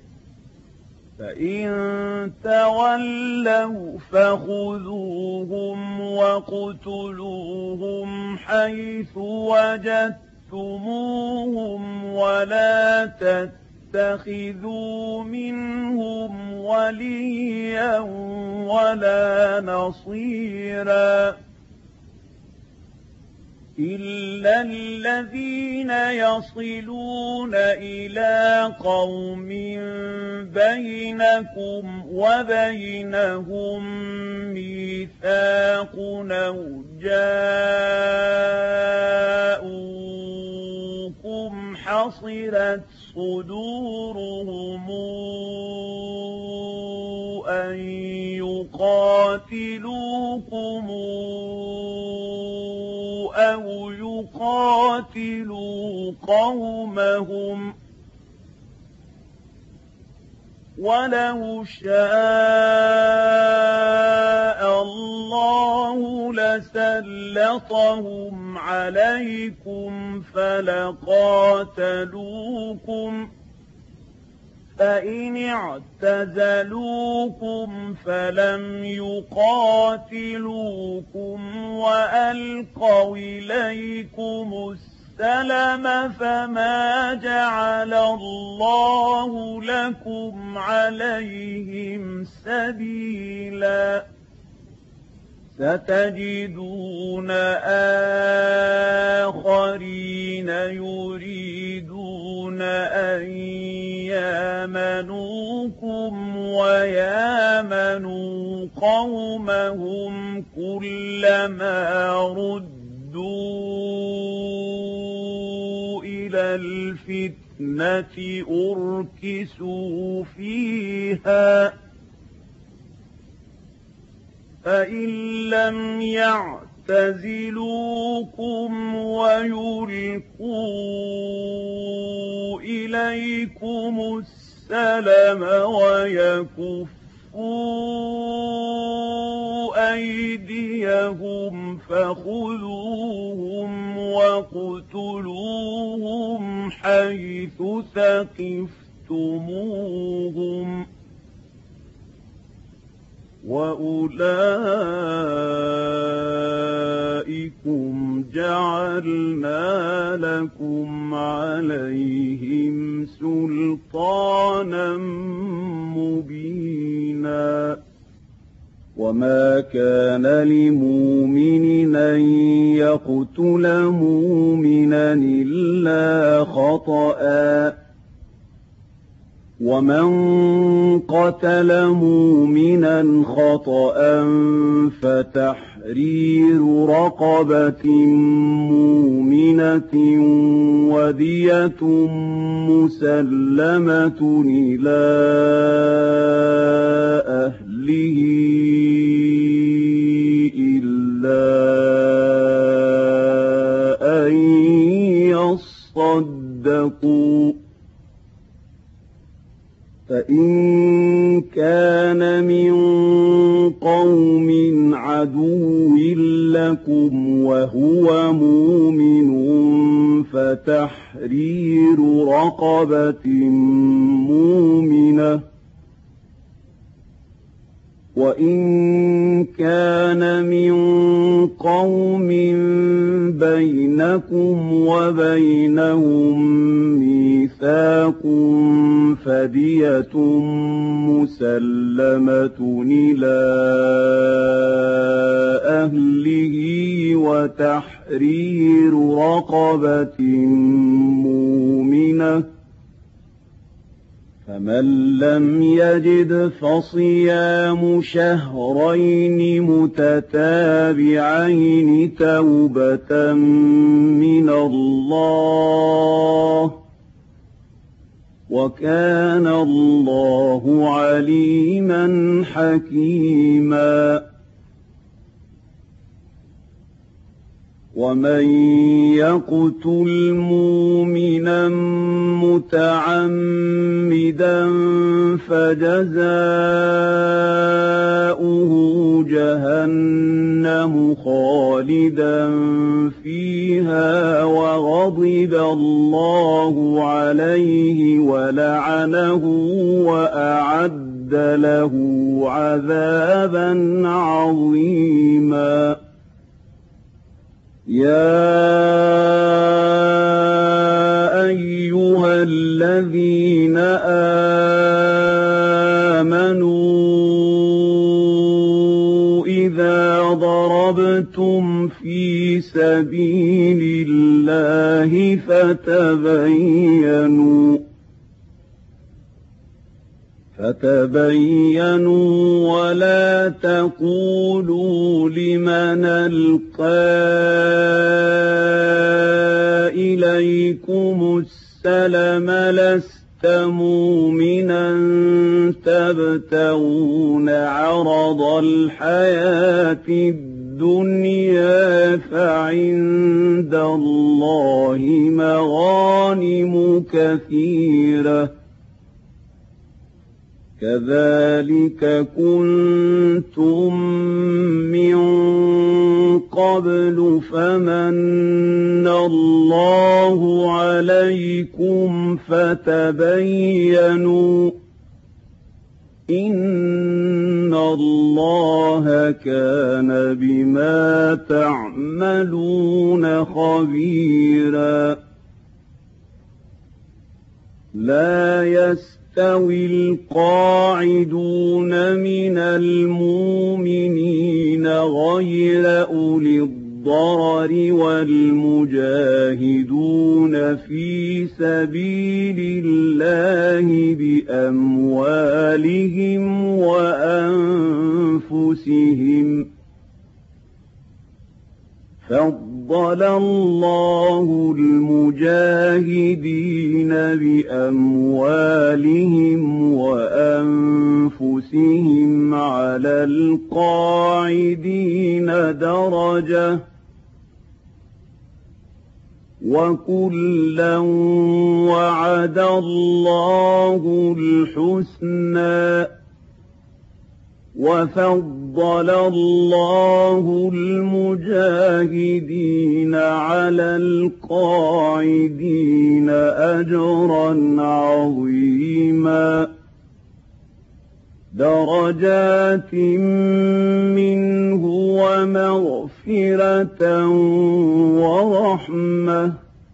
فإن تولوا فخذوهم واقتلوهم حيث وجدتموهم ولا تتبعوا اتخذوا منهم وليا ولا نصيرا إلا الذين يصلون إلى قوم بينكم وبينهم ميثاق أو جاءوكم حصرت صدورهم أن يقاتلوكم أو يقاتلوا قومهم ولو شاء الله لسلطهم عليكم فلقاتلوكم فإن اعتزلوكم فلم يقاتلوكم وألقوا إليكم السلم فما جعل الله لكم عليهم سبيلا ستجدون آخرين يريدون أن يامنوكم ويامنوا قومهم كلما ردوا إلى الفتنة أركسوا فيها فإن لم يعتزلوكم ويلقوا إليكم السلم ويكفوا أيديهم فخذوهم واقتلوهم حيث ثقفتموهم وأولئكم جعلنا لكم عليهم سلطانا مبينا وما كان لمؤمن أن يقتل مؤمنا إلا خطأ ومن قتل مؤمنا خطأ فتحرير رقبة مؤمنة ودية مسلمة إلى أهله إلا أن يصدقوا فإن كان من قوم عدو لكم وهو مؤمن فتحرير رقبة مؤمنة وإن كان من قوم بينكم وبينهم ميثاق فدية مسلمة إلى أهله وتحرير رقبة مؤمنة فمن لم يجد فصيام شهرين متتابعين توبة من الله وكان الله عليما حكيما ومن يقتل مؤمنا متعمدا فجزاؤه جهنم خالدا فيها وغضب الله عليه ولعنه وأعد له عذابا عظيما يا أيها الذين آمنوا إذا ضربتم في سبيل الله فتبينوا فتبينوا ولا تقولوا لمن ألقى إليكم السلم لست مؤمنا تبتغون عرض الحياة الدنيا فعند الله مغانم كثيرة كذلك كنتم من قبل فمن الله عليكم فتبينوا إن الله كان بما تعملون خبيرا لا يستطيعون يستوي القاعدون من المؤمنين غير أولي الضرر والمجاهدون في سبيل الله بأموالهم وأنفسهم فضل الله المجاهدين بأموالهم وأنفسهم على القاعدين درجة وكلا وعد الله الحسنى وفضل الله المجاهدين على القاعدين أجرا عظيما درجات منه ومغفرة ورحمة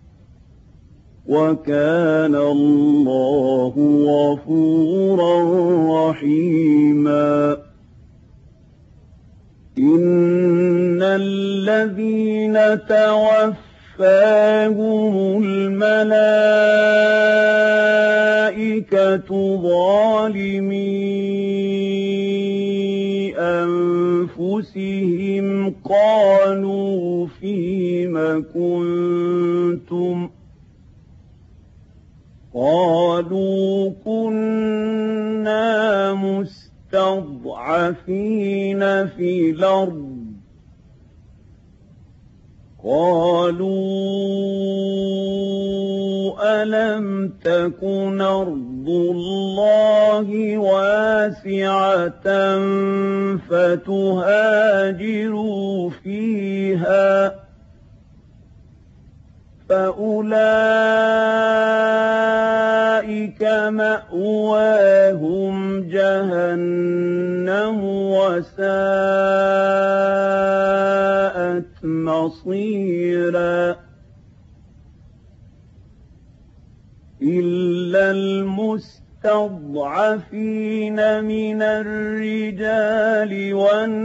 وكان الله غفورا رحيما إن الذين توفاهم الملائكة ظالمي أنفسهم قالوا فيم كنتم قالوا كنا مستضعفين في الأرض قالوا ألم تكن أرض الله واسعة فتهاجروا فيها فأولئك مأواهم جهنم وساءت مصيرا إلا المستضعفين من الرجال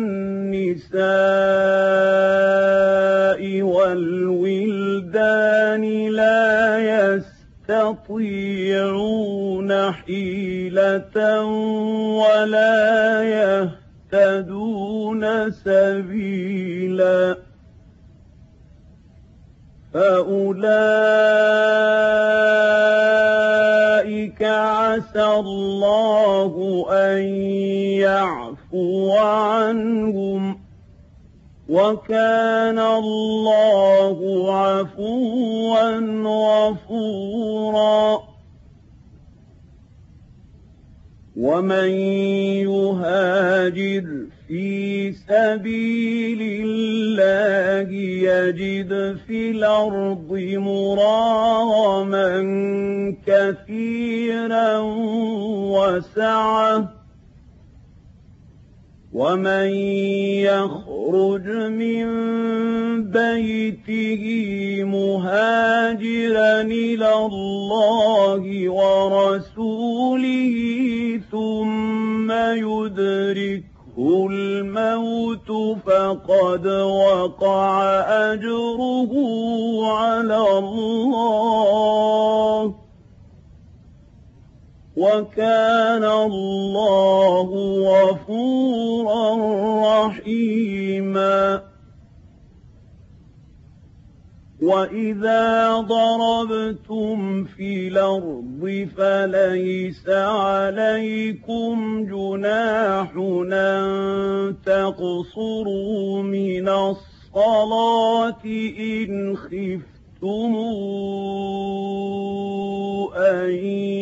والنساء والولدان لا يستطيعون حيلة ولا يهتدون سبيلا فأولئك عسى الله أن يعفو عنهم وكان الله عفوا غفورا ومن يهاجر في سبيل الله يجد في الأرض مراغما كثيرا وسعة ومن يخرج من بيته مهاجرا إلى الله ورسوله ثم يدركه الموت فقد وقع أجره على الله وكان الله غفورا رحيما وإذا ضربتم في الأرض فليس عليكم جناح أن تقصروا من الصلاة إن خفتم أن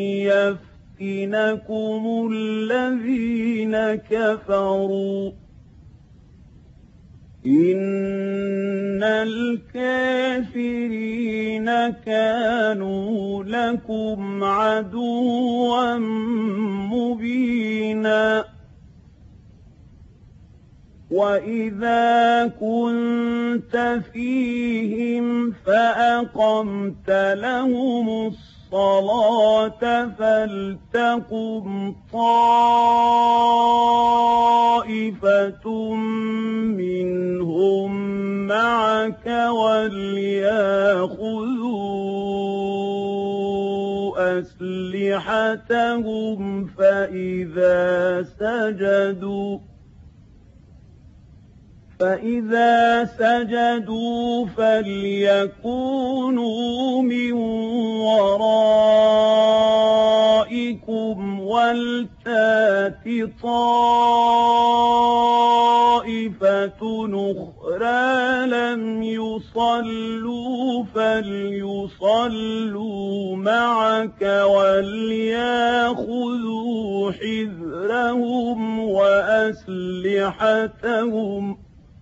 يفتنكم الذين كفروا إن الكافرين كانوا لكم عدوا مبينا وإذا كنت فيهم فأقمت لهم الصلاة الصلاة فلتقم طائفة منهم معك وليأخذوا أسلحتهم فإذا سجدوا فإذا سجدوا فليكونوا من ورائكم ولتات طائفة أخرى لم يصلوا فليصلوا معك وليأخذوا حذرهم وأسلحتهم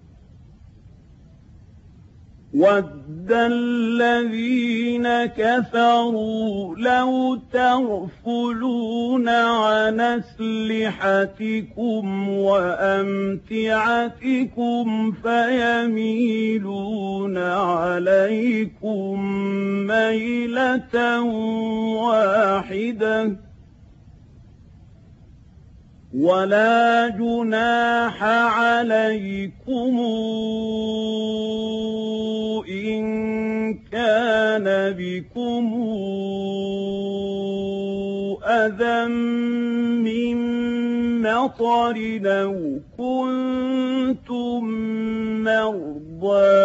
وَدَّ الَّذِينَ كَفَرُوا لَوْ تَغْفُلُونَ عَنْ أَسْلِحَتِكُمْ وَأَمْتِعَتِكُمْ فَيَمِيلُونَ عَلَيْكُمْ مَيْلَةً وَاحِدَةً وَلَا جُنَاحَ عَلَيْكُمْ إِن كَانَ بِكُمْ أَذًى مِّن مَّطَرٍ أَوْ كُنتُم مَّرْضَىٰ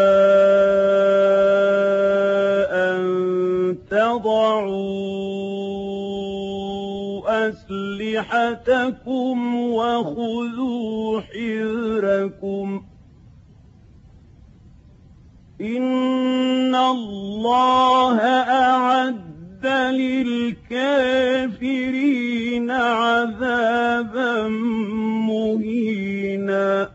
أَن تَضَعُوا أسلحتكم وخذوا حذركم إن الله أعد للكافرين عذابا مهينا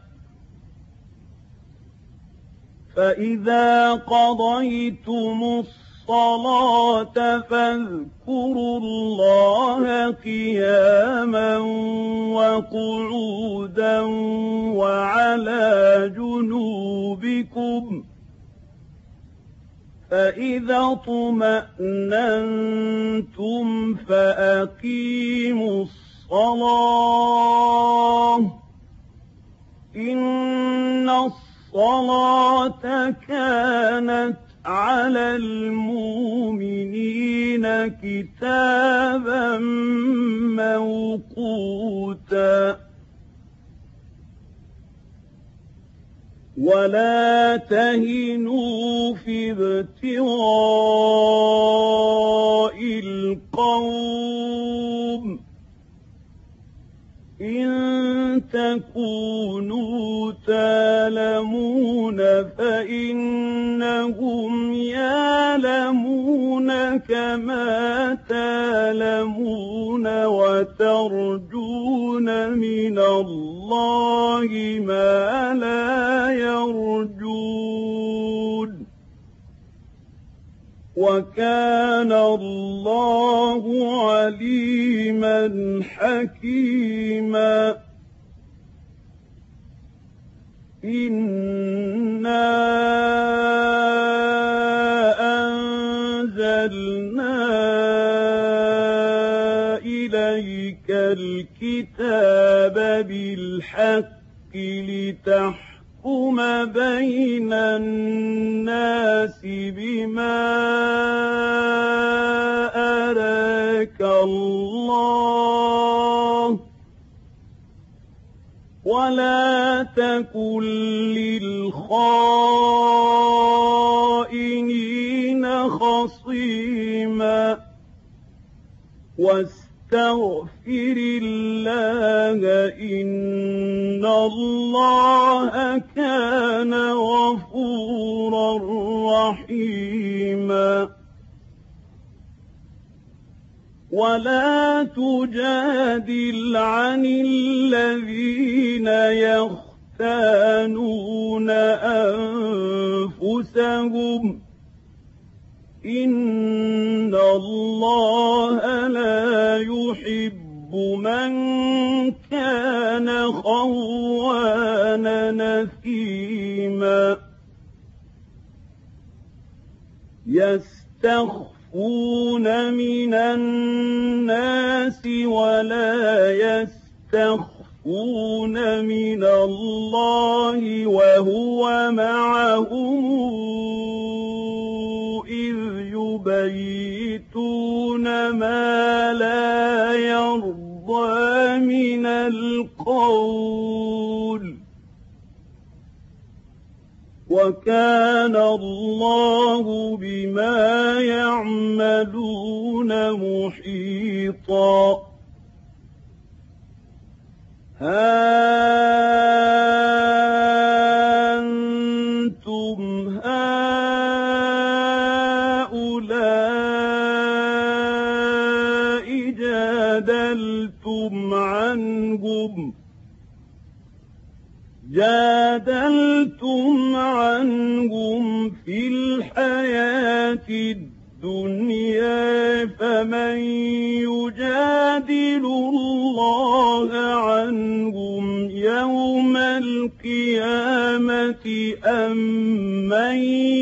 فإذا قضيتم الصلاة الصلاة فاذكروا الله قياما وقعودا وعلى جنوبكم فإذا اطمأننتم فأقيموا الصلاة إن الصلاة كانت على المؤمنين كتابا موقوتا ولا تهنوا في ابتغاء القوم إن تكونوا تَعْلَمُونَ فإنهم يعلمون كما تعلمون وترجون من الله ما لا يرجون وكان الله عليما حكيما إنا أنزلنا إليك الكتاب بالحق لتحكم بين الناس بما أراك الله ولا تكن للخائنين خصيما واستغفر الله إن الله كان غفورا رحيما ولا تجادل عن الذين يختانون أنفسهم إن الله لا يحب من كان خوانا نثيما يستخفون يستخفون من الناس ولا يستخفون من الله وهو معهم إذ يبيتون ما لا يرضى من القول وكان الله بما يعملون محيطا ها أنتم هؤلاء جادلتم عنهم جادلتم عنهم في الحياة الدنيا فمن يجادل الله عنهم يوم القيامة أم من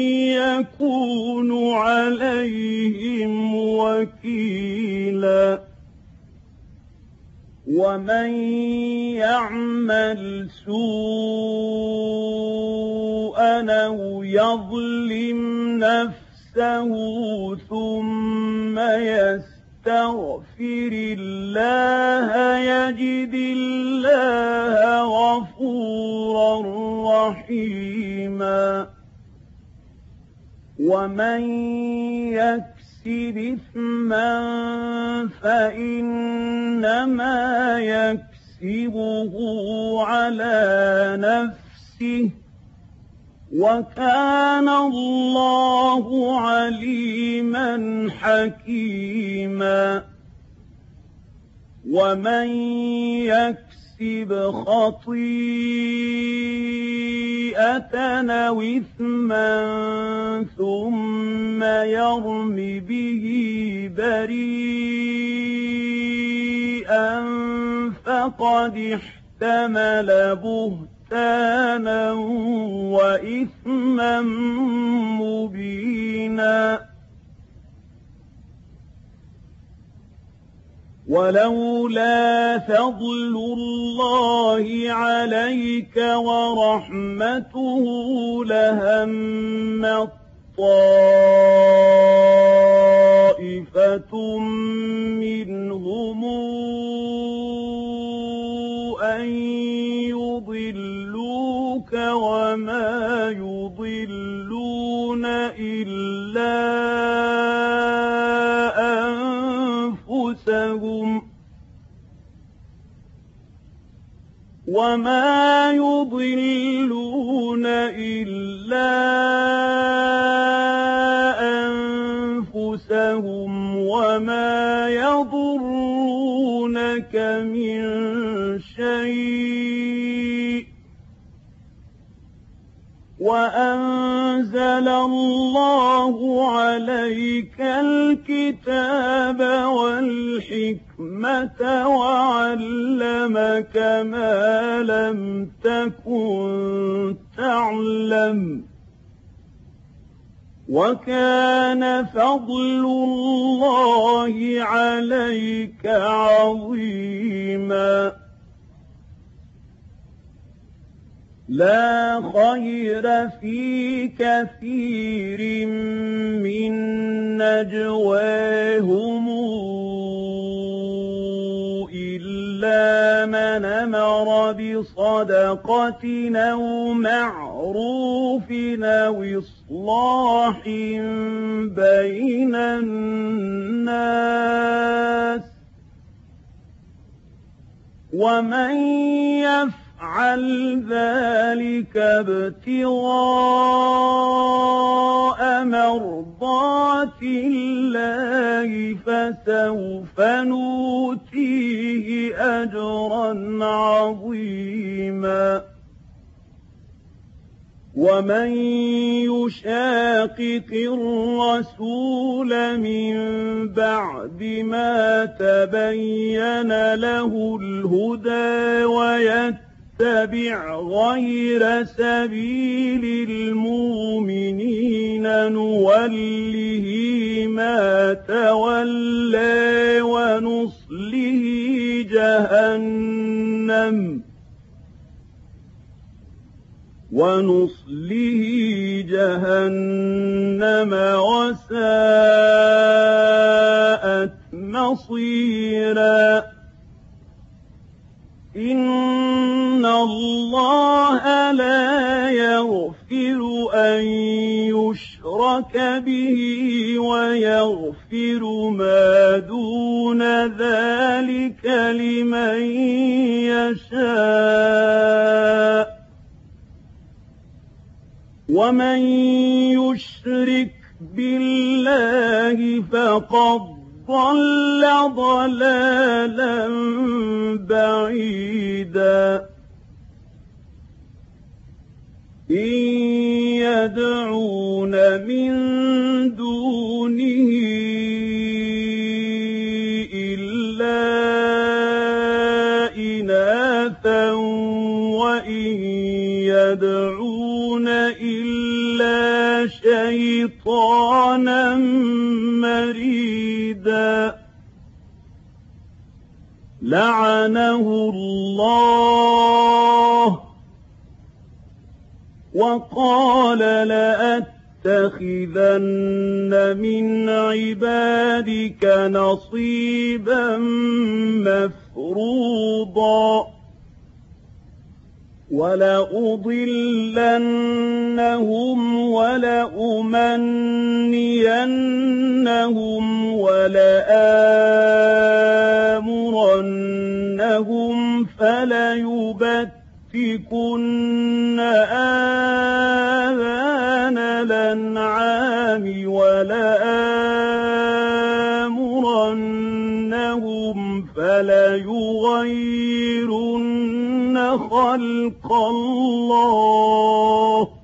يكون عليهم وكيلا ومن يعمل سوءا أو يظلم نفسه ثم يستغفر الله يجد الله غفورا رحيما ومن يكسب إثما فإنما يكسبه على نفسه وكان الله عليما حكيما ومن يكسب خطيئة أو إثما ثم يرم به بريئا فقد احتمل بهتانا وإثما مبينا ولولا فضل الله عليك ورحمته لهم طائفة منهم أن يضلوك وما يضلون إلا أنفسهم وما يضلون إلا أنفسهم وما يضرونك من شيء وأنزل الله عليك الكتاب والحكمة وعلمك ما لم تكن تعلم وكان فضل الله عليك عظيما لا خير في كثير من نجواهم إلا من أمر بصدقة أو معروف أو إصلاح بين الناس ومن يفعل فعل ذلك ابتغاء مرضات الله فسوف نؤتيه أجرا عظيما ومن يشاقق الرسول من بعد ما تبين له الهدى ويتبع يتبع غير سبيل المؤمنين نوله ما تولى ونصله جهنم ونصله جهنم وساءت مصيرا إن الله لا يغفر أن يشرك به ويغفر ما دون ذلك لمن يشاء ومن يشرك بالله فقد ضل ضلالا بعيدا إن يدعون من دونه إلا إناثا وإن يدعون إلا شيطانا مريدا لعنه الله وقال لأتخذن من عبادك نصيبا مفروضا ولأضلنهم ولأمنينهم ولآمرنهم فليبتكن آذان الأنعام ولآمرنهم فليغيرن خلق الله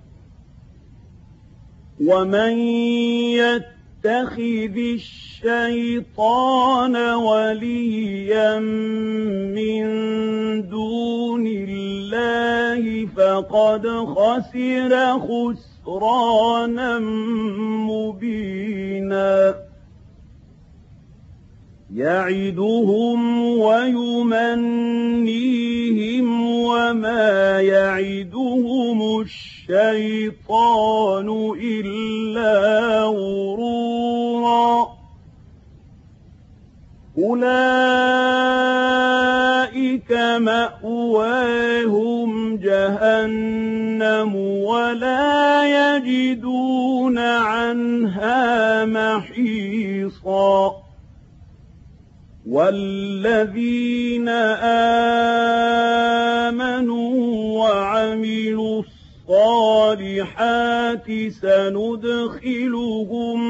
ومن يتخذ الشيطان وليا من دون الله فقد خسر خسرانا مبينا يعدهم ويمنيهم وما يعدهم الشيطان إلا غرورا أولئك مأواهم جهنم ولا يجدون عنها محيصا والذين آمنوا وعملوا الصالحات سندخلهم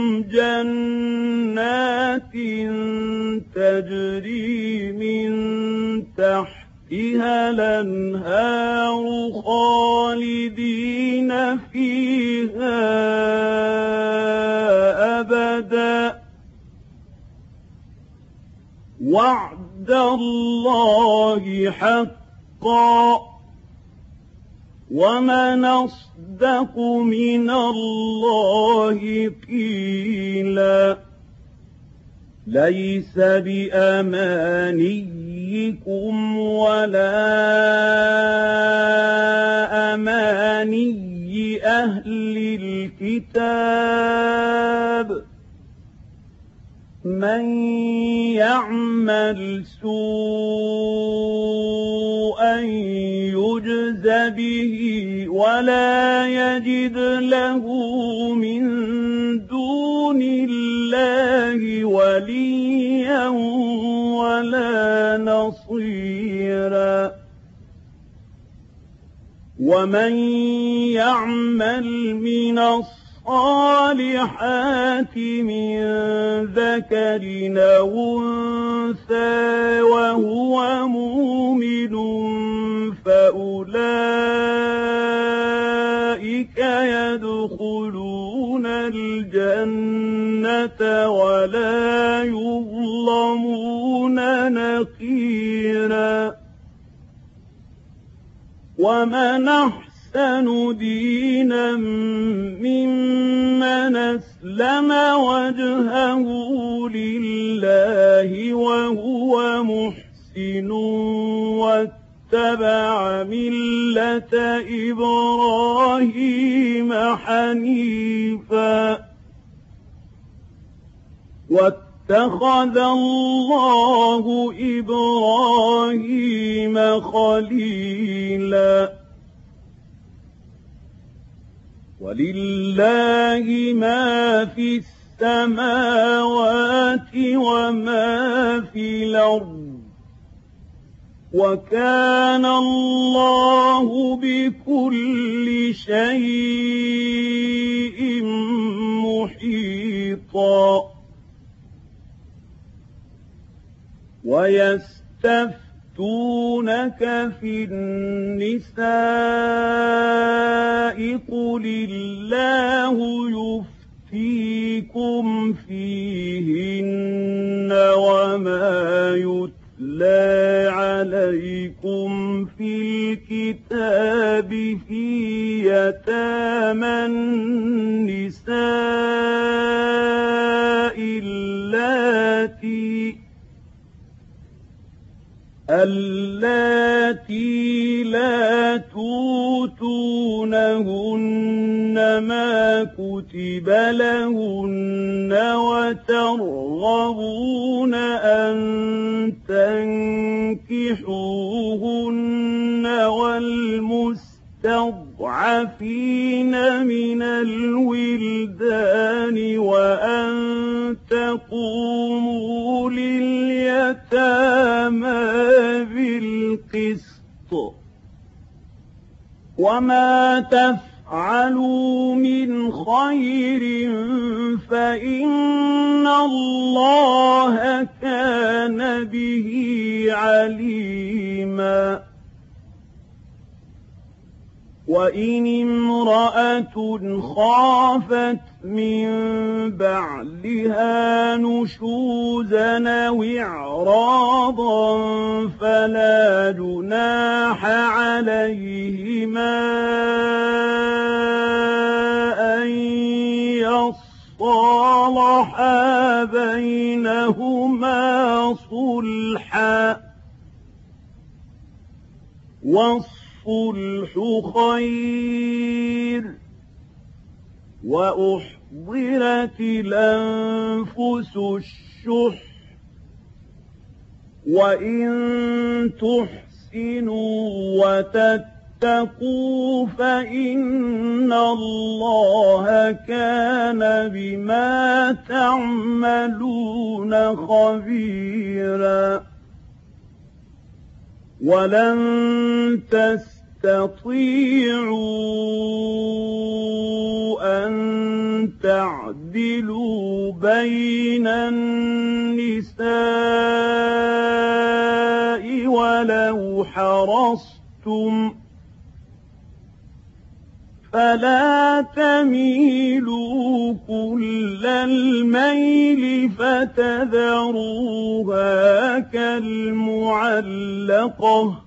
جنات تجري من تحتها الأنهار خالدين فيها أبدا وعد الله حقا ومن أصدق من الله قيلا ليس بأمانيكم ولا أماني أهل الكتاب من يعمل سوءا يجز به ولا يجد له من دون الله وليا ولا نصيرا ومن يعمل من الصالحات الصالحات من ذكر أو أنثى وهو مؤمن فأولئك يدخلون الجنة ولا يظلمون نقيرا ومن أحسن دينا ممن أسلم وجهه لله وهو محسن واتبع ملة إبراهيم حنيفا واتخذ الله إبراهيم خليلا ولله ما في السماوات وما في الأرض وكان الله بكل شيء محيطا ويستفتونك في النساء قل الله يفتيكم فيهن وما يتلى عليكم في الكتاب في يتامى النساء اللاتي اللاتي لا توتونهن ما كتب لهن وترغبون أن تنكحوهن والمستضعفين من الولدان وأن تقوموا لليتامى بالقسط وما تفعلوا من خير فإن الله كان به عليما وإن امرأة خافت من بعلها نشوزا أو إعراضا فلا جناح عليهما أن يصالحا بينهما صلحا والصلح خير وأحضرت الأنفس الشح وإن تحسنوا وتتقوا فإن الله كان بما تعملون خبيرا ولن تستطيعوا أن تعدلوا بين النساء ولو حرصتم فلا تميلوا كل الميل فتذروها كالمعلقة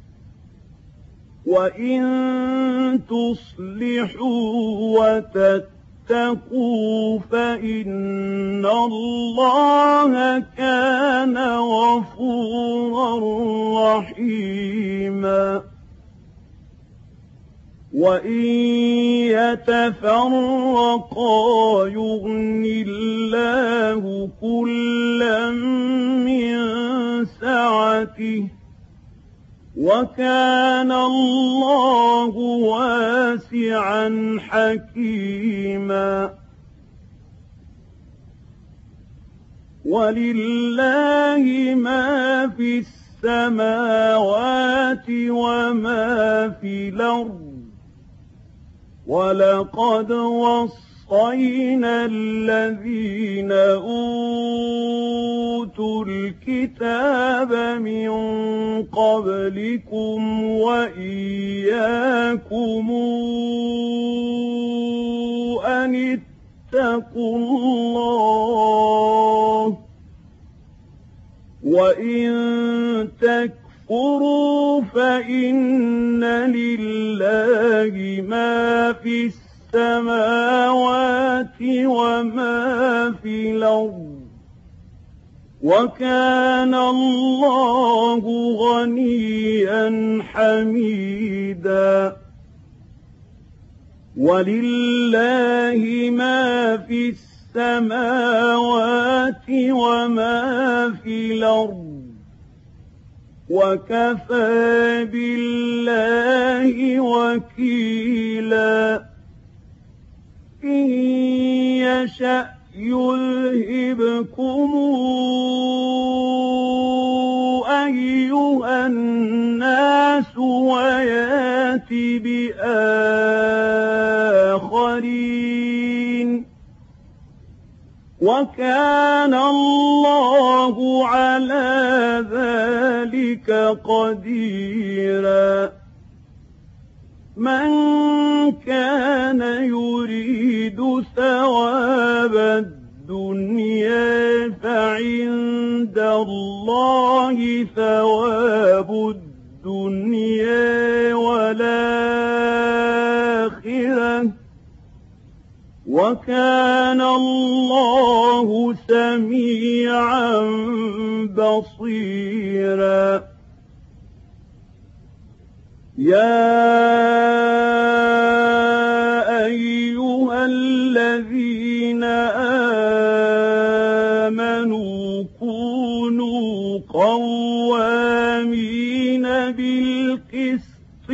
وإن تصلحوا وتتقوا فإن الله كان غفورا رحيما وإن يتفرقا يغن الله كلا من سعته وكان الله واسعا حكيما ولله ما في السماوات وما في الأرض ولقد وصينا الذين أوتوا الكتاب من قبلكم وإياكم أن اتقوا الله وإن تكفروا اكفروا فإن لله ما في السماوات وما في الأرض وكان الله غنيا حميدا ولله ما في السماوات وما في الأرض وكفى بالله وكيلا إن يشأ يذهبكم أيها الناس ويات بآخرين وكان الله على ذلك قديرا من كان يريد ثواب الدنيا فعند الله ثواب الدنيا والآخرة وكان الله سميعا بصيرا يا أيها الذين آمنوا كونوا قوامين بالقسط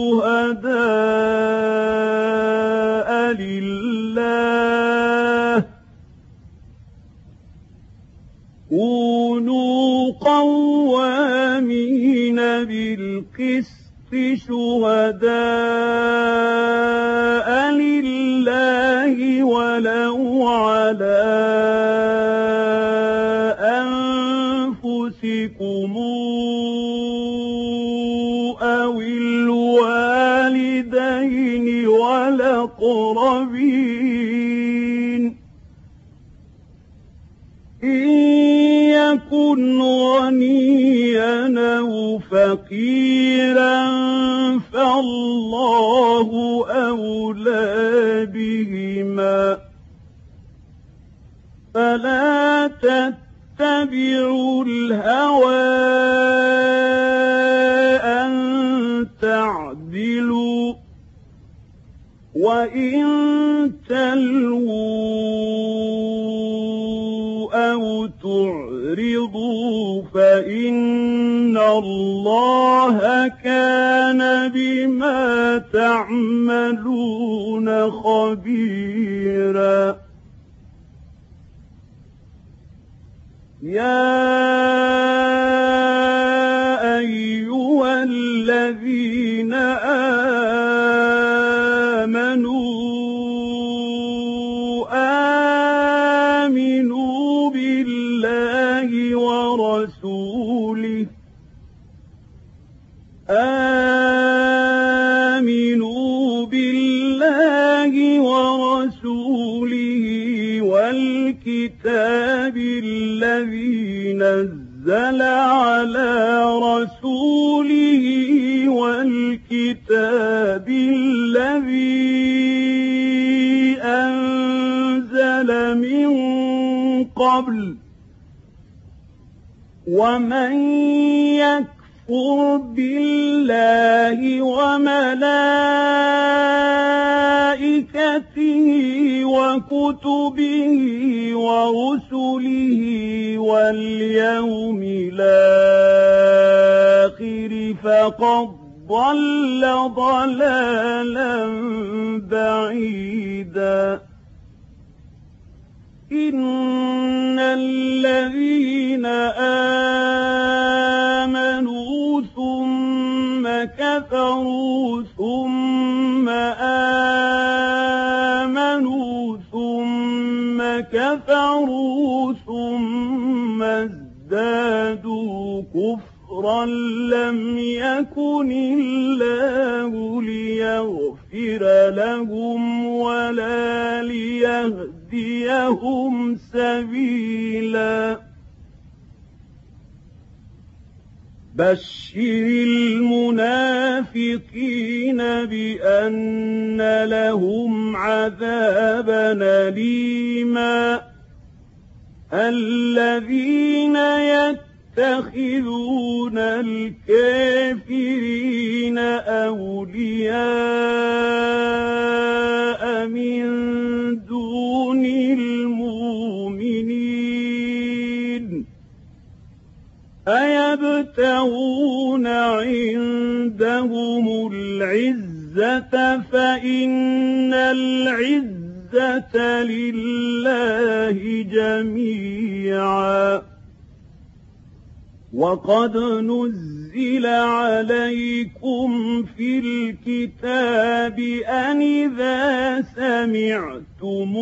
شهداء لله كونوا قوامين بالقسط شهداء لله ولو على أنفسكم أو الوالدين والأقربين إن يكن غنيا أو فقيرا فالله أولى بهما فلا تتبعوا الهوى أن تعدلوا وإن تلووا أو تعرضوا فإن الله كان بما تعملون خبيرا يا أيها الذين آمنوا آمنوا بالله ورسوله آمنوا بالله ورسوله والكتاب الذي نزل على رسوله والكتاب الذي أنزل من قبل ومن يكفر بالله وملائكته وكتبه ورسله واليوم الآخر فقد ضل ضلالا بعيدا إن الذين آمنوا ثم كفروا ثم آمنوا ثم كفروا ثم ازدادوا كفرا لم يكن الله ليغفر لهم ولا ليهديهم سبيلا بشر المنافقين بأن لهم عذابا أليما الذين يتخذون الكافرين أولياء من دون المؤمنين أيبتغون عندهم العزة فإن العزة لله جميعا وقد نزل عليكم في الكتاب أن إذا سمعتم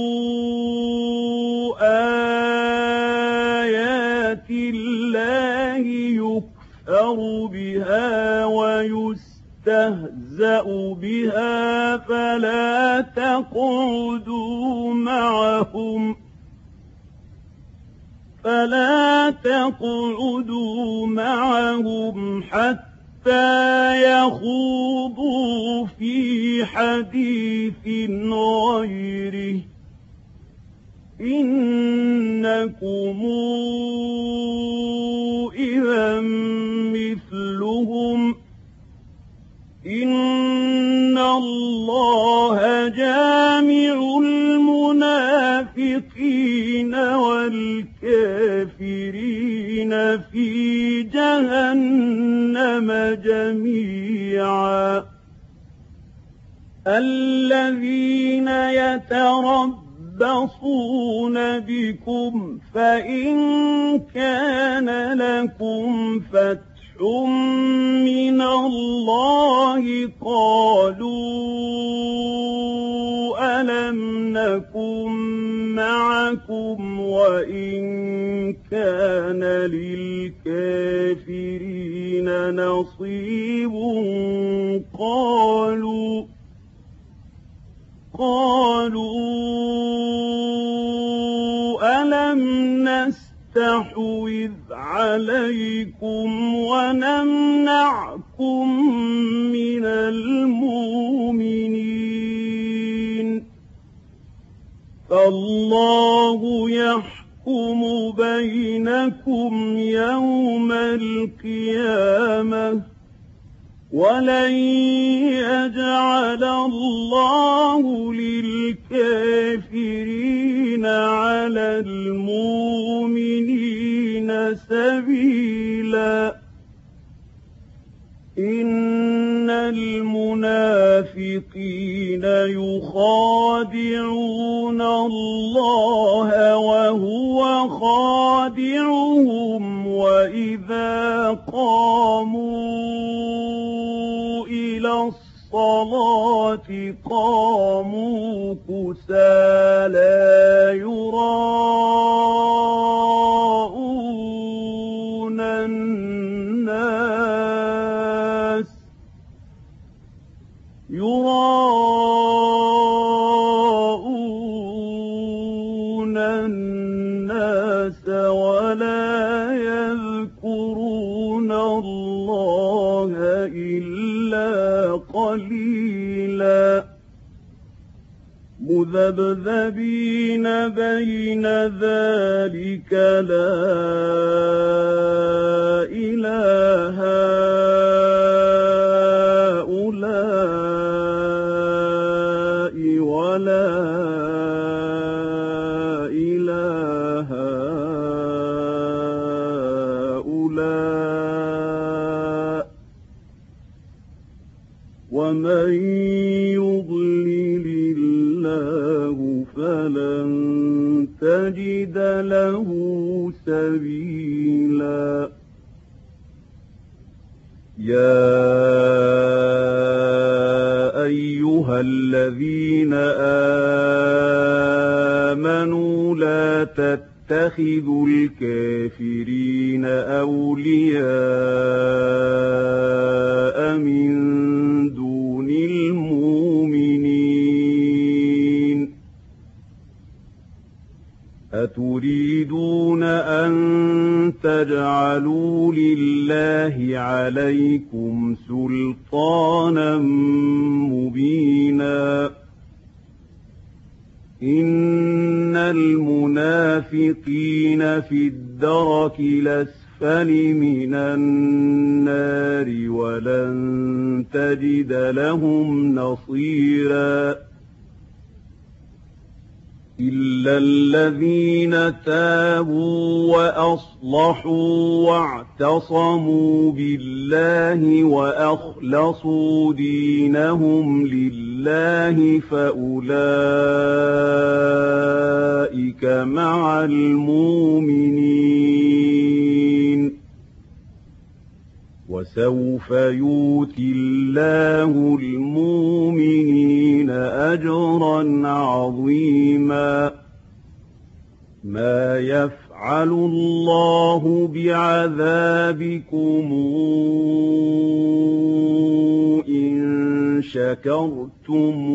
آيات الله يكفر بها ويستهزأ بها فلا تقعدوا معهم فلا تقعدوا معهم حتى يخوضوا في حديث غيره إنكم إذا مثلهم إن الله جامع المنافقين والكافرين في جهنم جميعا الذين يتربصون بكم فإن كان لكم فتح من الله قالوا ألم نكن معكم وإن كان للكافرين نصيب قالوا قالوا ألم نستحوذ عليكم ونمنعكم من المؤمنين فالله يحكم بينكم يوم القيامة ولن يجعل الله للكافرين على المؤمنين سبيلا إن المنافقين يخادعون الله وهو خادعهم وإذا قاموا إلى الصلاة قاموا كسالى يراءون الناس يراءون الناس ولا يذكرون الله إلا قليلا مذبذبين بين ذلك لا إله هؤلاء ولا إله هؤلاء ومن يضلل الله فلن تجد له سبيلا يا أيها الذين آمنوا لا تتخذوا الكافرين أولياء من دون المؤمنين أتريدون أن تجعلوا لله عليكم سلطانا مبينا إن المنافقين في الدرك الأسفل من النار ولن تجد لهم نصيرا إلا الذين تابوا وأصلحوا واعتصموا بالله وأخلصوا دينهم لله فأولئك مع المؤمنين وسوف يؤتي الله المؤمنين أجرا عظيما ما يفعل الله بعذابكم إن شكرتم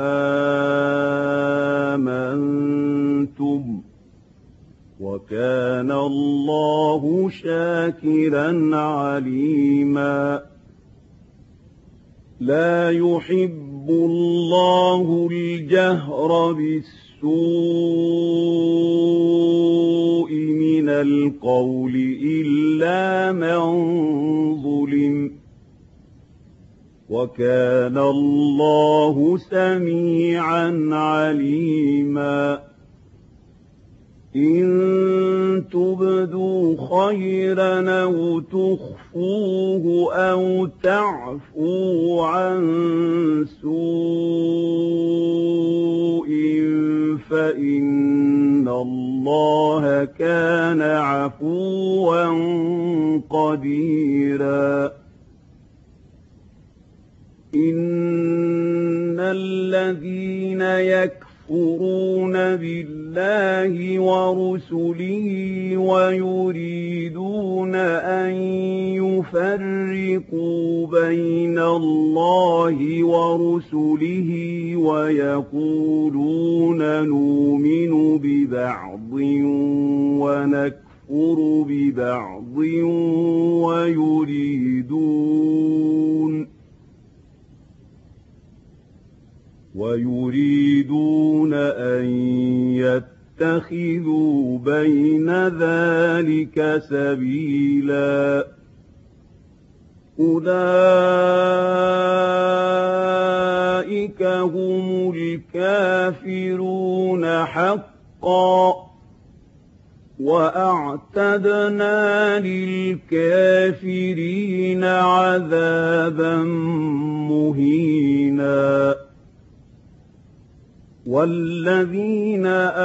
وآمنتم وكان الله شاكرا عليما لا يحب الله الجهر بالسوء من القول إلا من ظلم وكان الله سميعا عليما إن تبدوا خيرا أو تخفوه أو تعفوا عن سوء فإن الله كان عفوا قديرا إن الذين يكفرون يكفرون بالله ورسله ويريدون أن يفرقوا بين الله ورسله ويقولون نؤمن ببعض ونكفر ببعض ويريدون ويريدون أن يتخذوا بين ذلك سبيلا أولئك هم الكافرون حقا وأعتدنا للكافرين عذابا مهينا والذين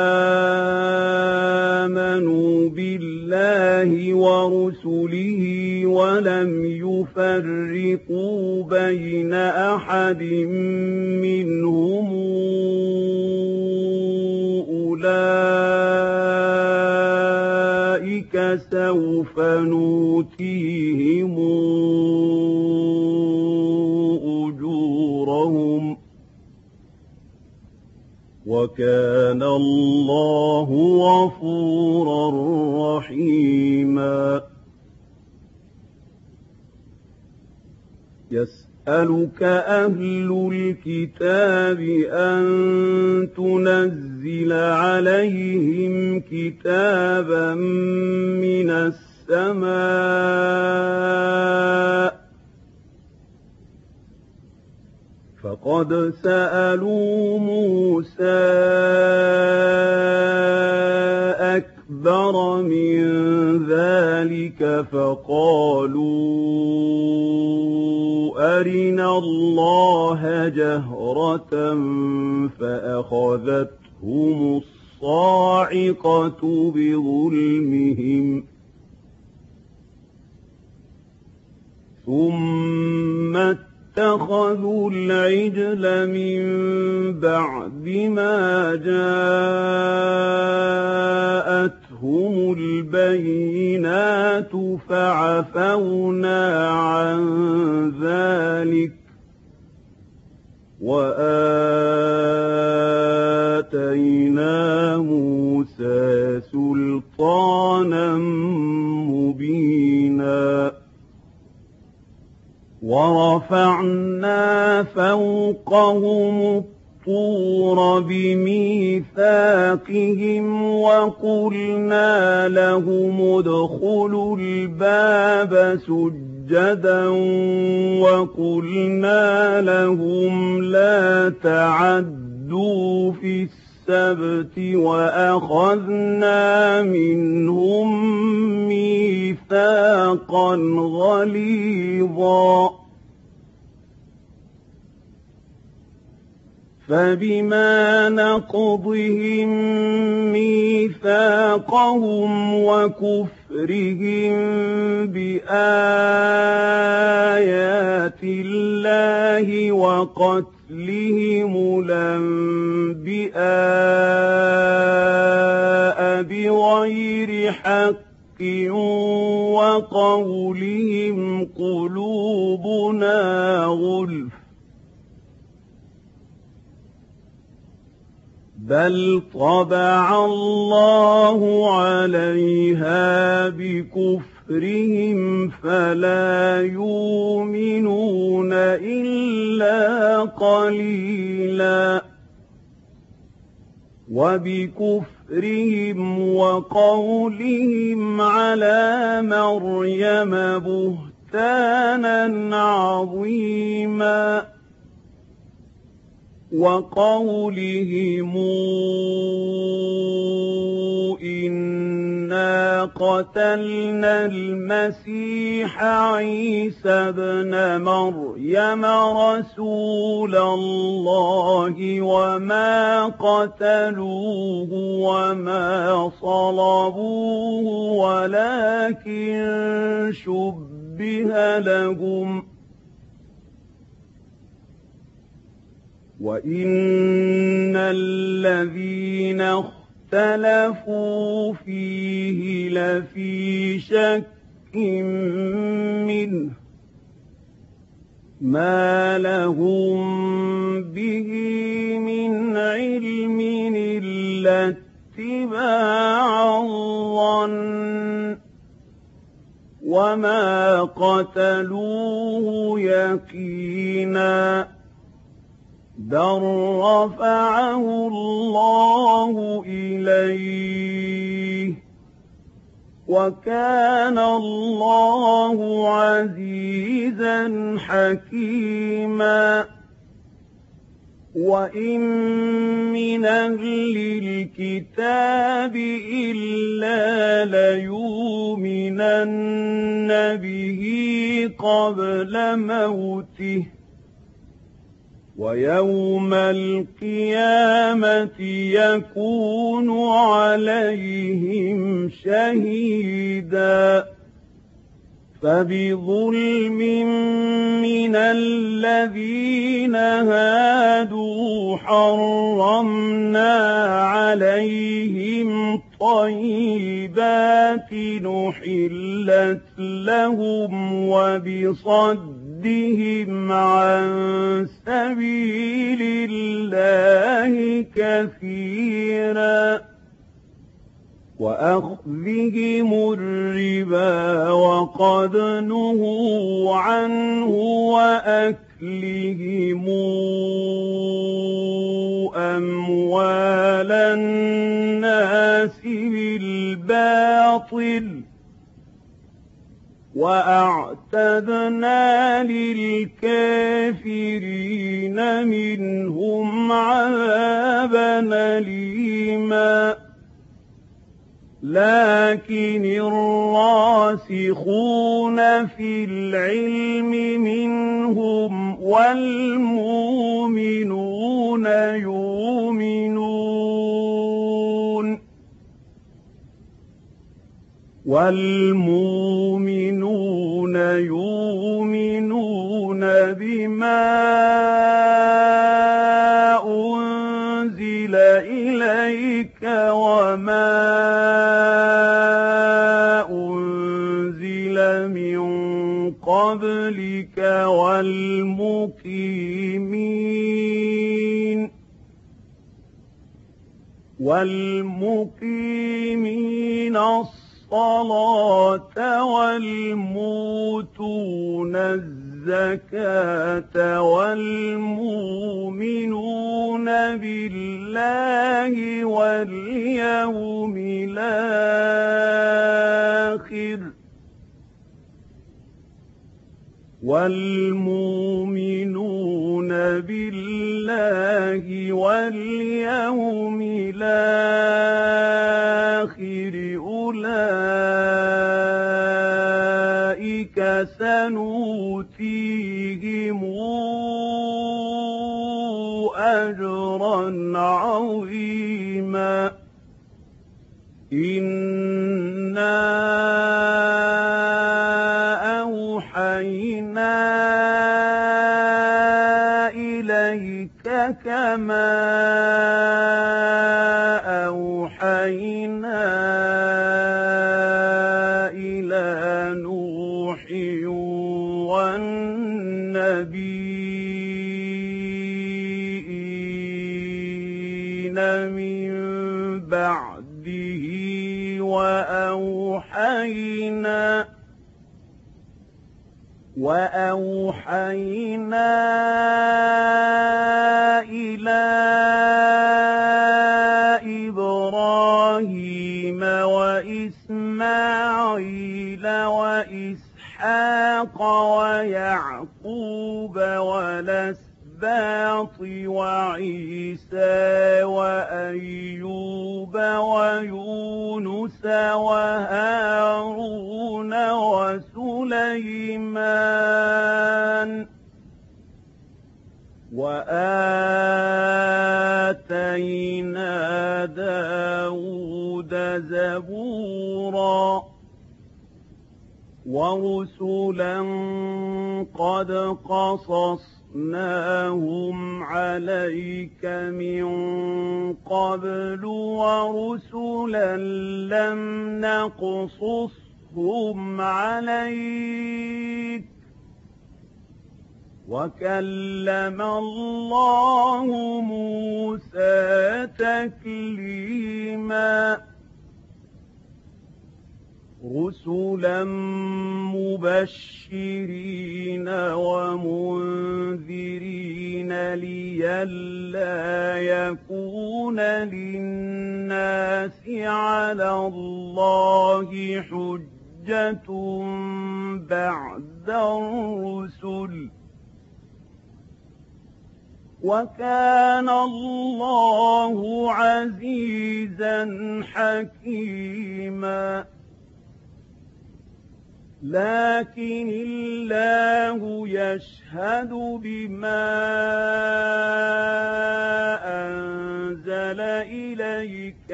آمنوا بالله ورسله ولم يفرقوا بين أحد منهم أولئك سوف نؤتيهم أجورهم وكان الله غفورا رحيما يسألك أهل الكتاب أن تنزل عليهم كتابا من السماء فقد سألوا موسى أكبر من ذلك فقالوا أرنا الله جهرة فأخذتهم الصاعقة بظلمهم ثم اتخذوا العجل من بعد ما جاءتهم البينات فعفونا عن ذلك وآتينا موسى سلطانا مبينا ورفعنا فوقهم الطور بميثاقهم وقلنا لهم ادخلوا الباب سجدا وقلنا لهم لا تعدوا في السبت وأخذنا منهم ميثاقا غليظا فبما نقضهم ميثاقهم وكفرهم بآيات الله وقتلهم الأنبياء بغير حق وقولهم قلوبنا غلف بل طبع الله عليها بكفرهم فلا يؤمنون إلا قليلا وبكفرهم وقولهم على مريم بهتانا عظيما وقولهم إنا قتلنا المسيح عيسى ابن مريم رسول الله وما قتلوه وما صلبوه ولكن شبه لهم وإن الذين اختلفوا فيه لفي شك منه ما لهم به من علم إلا اتباع الظن وما قتلوه يقينا بل رفعه الله إليه وكان الله عزيزا حكيما وإن من أهل الكتاب إلا ليؤمنن به قبل موته ويوم القيامة يكون عليهم شهيدا فبظلم من الذين هادوا حرمنا عليهم طيبات نحلت لهم وبصد بهم عن سبيل الله كثيرا وأخذهم الربا وقد نهوا عنه وأكلهم أموال الناس بالباطل وأعتدنا للكافرين منهم عذابا أليما لكن الراسخون في العلم منهم والمؤمنون يؤمنون والمؤمنون يؤمنون بما أنزل إليك وما أنزل من قبلك والمقيمين والمقيمين الصلاة والموتون الزكاة الزكاة والمؤمنون بالله واليوم الآخر والمؤمنون بالله واليوم الآخر أولئك سنؤتيهم أجرا عظيما إنا أوحينا إليك كما أوحينا إلى نوح والنبيين من بعده وأوحينا وأوحينا إلى إبراهيم وإسماعيل وإسحاق ويعقوب والأسباط وعيسى وأيوب ويونس وهارون وسليمان وآتينا داود زبورا ورسلا قد قصصناهم عليك من قبل ورسلا لم نقصصهم عليك وكلم الله موسى تكليما رسلا مبشرين ومنذرين لئلا يكون للناس على الله حجة بعد الرسل وكان الله عزيزا حكيما لكن الله يشهد بما أنزل إليك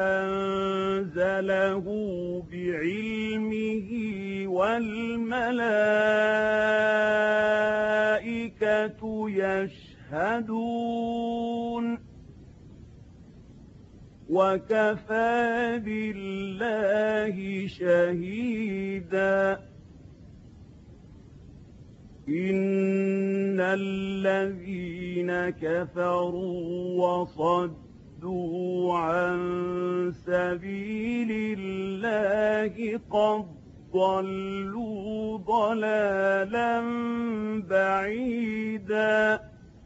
أنزله بعلمه والملائكة يشهدون وكفى بالله شهيدا إن الذين كفروا وصدوا عن سبيل الله قد ضلوا ضلالا بعيدا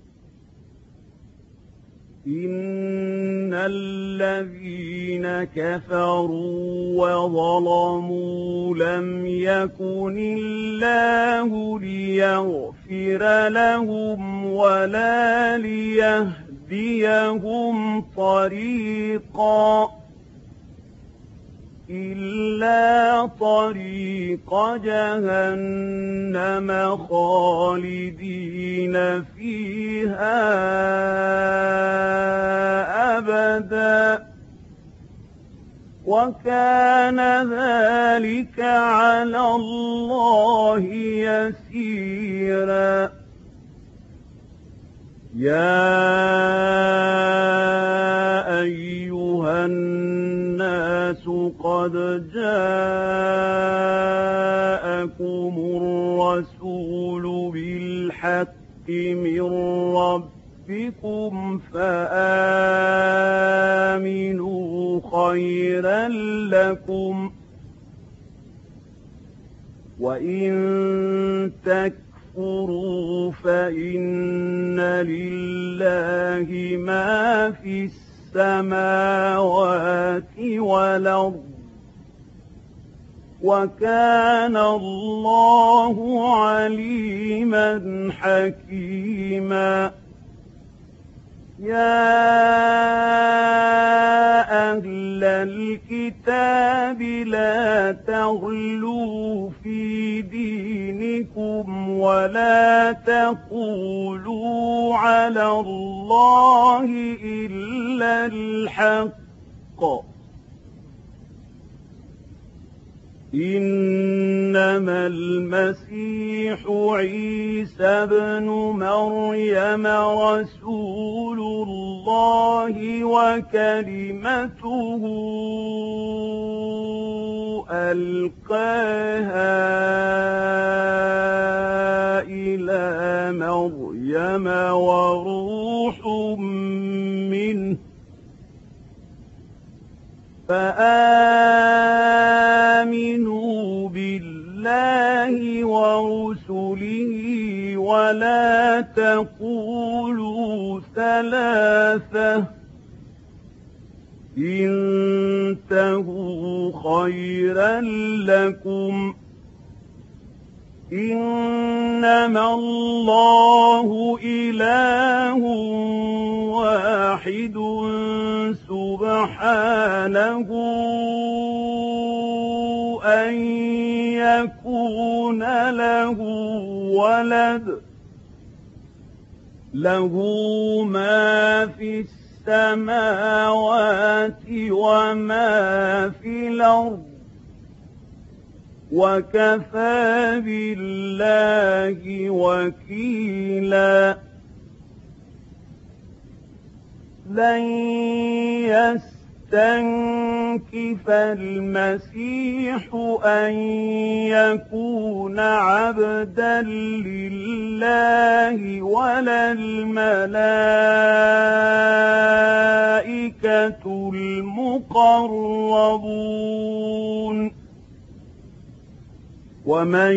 إن الذين كفروا وظلموا لم يكن الله ليغفر لهم ولا ليهديهم طريقا إلا طريق جهنم خالدين فيها أبدا وكان ذلك على الله يسيرا يا أيها الناس قد جاءكم الرسول بالحق من ربكم فآمنوا خيرا لكم وإن تكفروا تكفروا فإن لله ما في السماوات والأرض وكان الله عليما حكيما. يا أهل الكتاب لا تغلوا في دينكم ولا تقولوا على الله إلا الحق إنما المسيح عيسى ابن مريم رسول الله وكلمته ألقاها إلى مريم وروح منه فآمنوا بالله ورسله ولا تقولوا ثلاثة انتهوا خيرا لكم إنما الله إله واحد سبحانه أن يكون له ولد له ما في السماوات وما في الأرض وكفى بالله وكيلا. لن يستنكف المسيح أن يكون عبدا لله ولا الملائكة المقربون ومن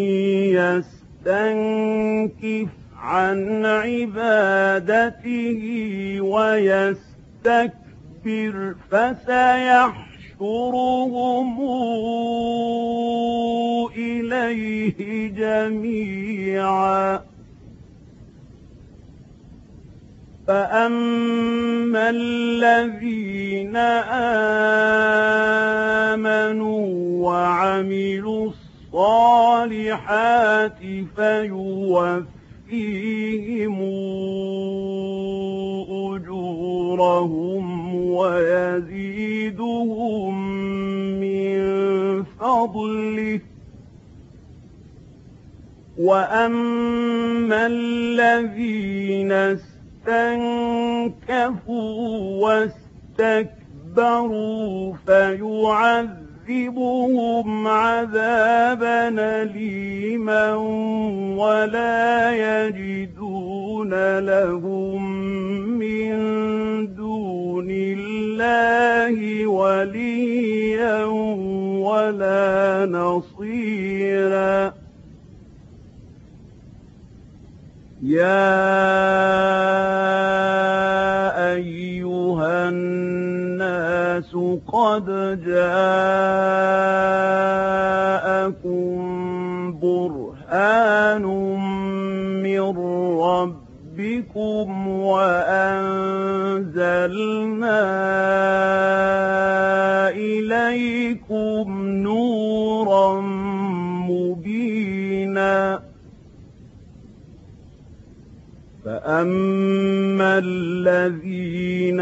يستنكف عن عبادته ويستكبر فسيحشرهم إليه جميعا. فأما الذين آمنوا وعملوا الصالحات فيوفيهم أجورهم ويزيدهم من فضله وأما الذين استنكفوا واستكبروا فيعذبون يعذبهم عذابا أليما ولا يجدون لهم من دون الله وليا ولا نصيرا. يا أيها الناس قد جاءكم برهان من ربكم وأنزلنا إليكم نورا مبينا. فأما الذين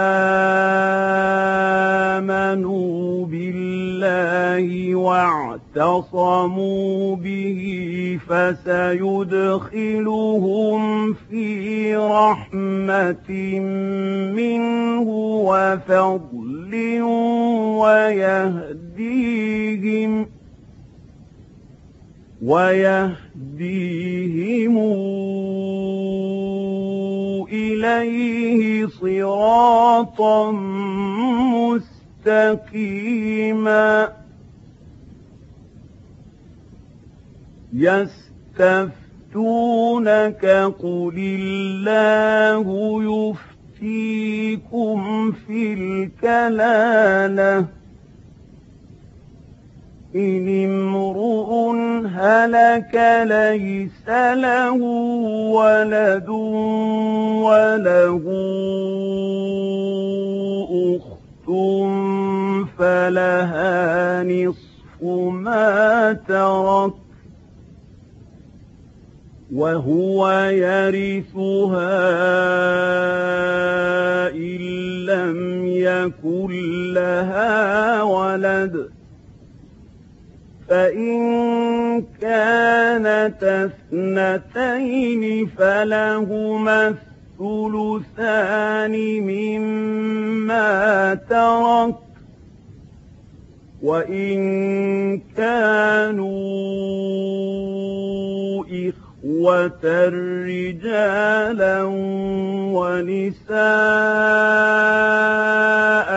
آمنوا بالله واعتصموا به فسيدخلهم في رحمة منه وفضل ويهديهم ويهديهم إليه صراطا مستقيما. يستفتونك يفتونك قل الله يفتيكم في الكلالة إن امرؤ هلك ليس له ولد وله أخت فلها نصف ما ترك وهو يرثها إن لم يكن لها ولد فإن كانت اثنتين فلهما الثلثان مما ترك وإن كانوا إخوة رجالا ونساء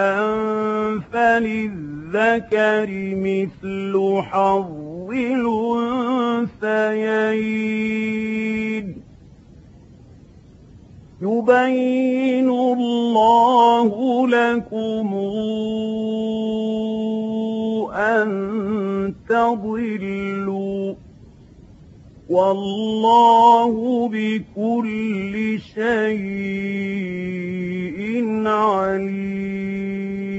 فللذكر مثل حظ الأنثيين يبين الله لكم أن تضلوا والله بكل شيء عليم.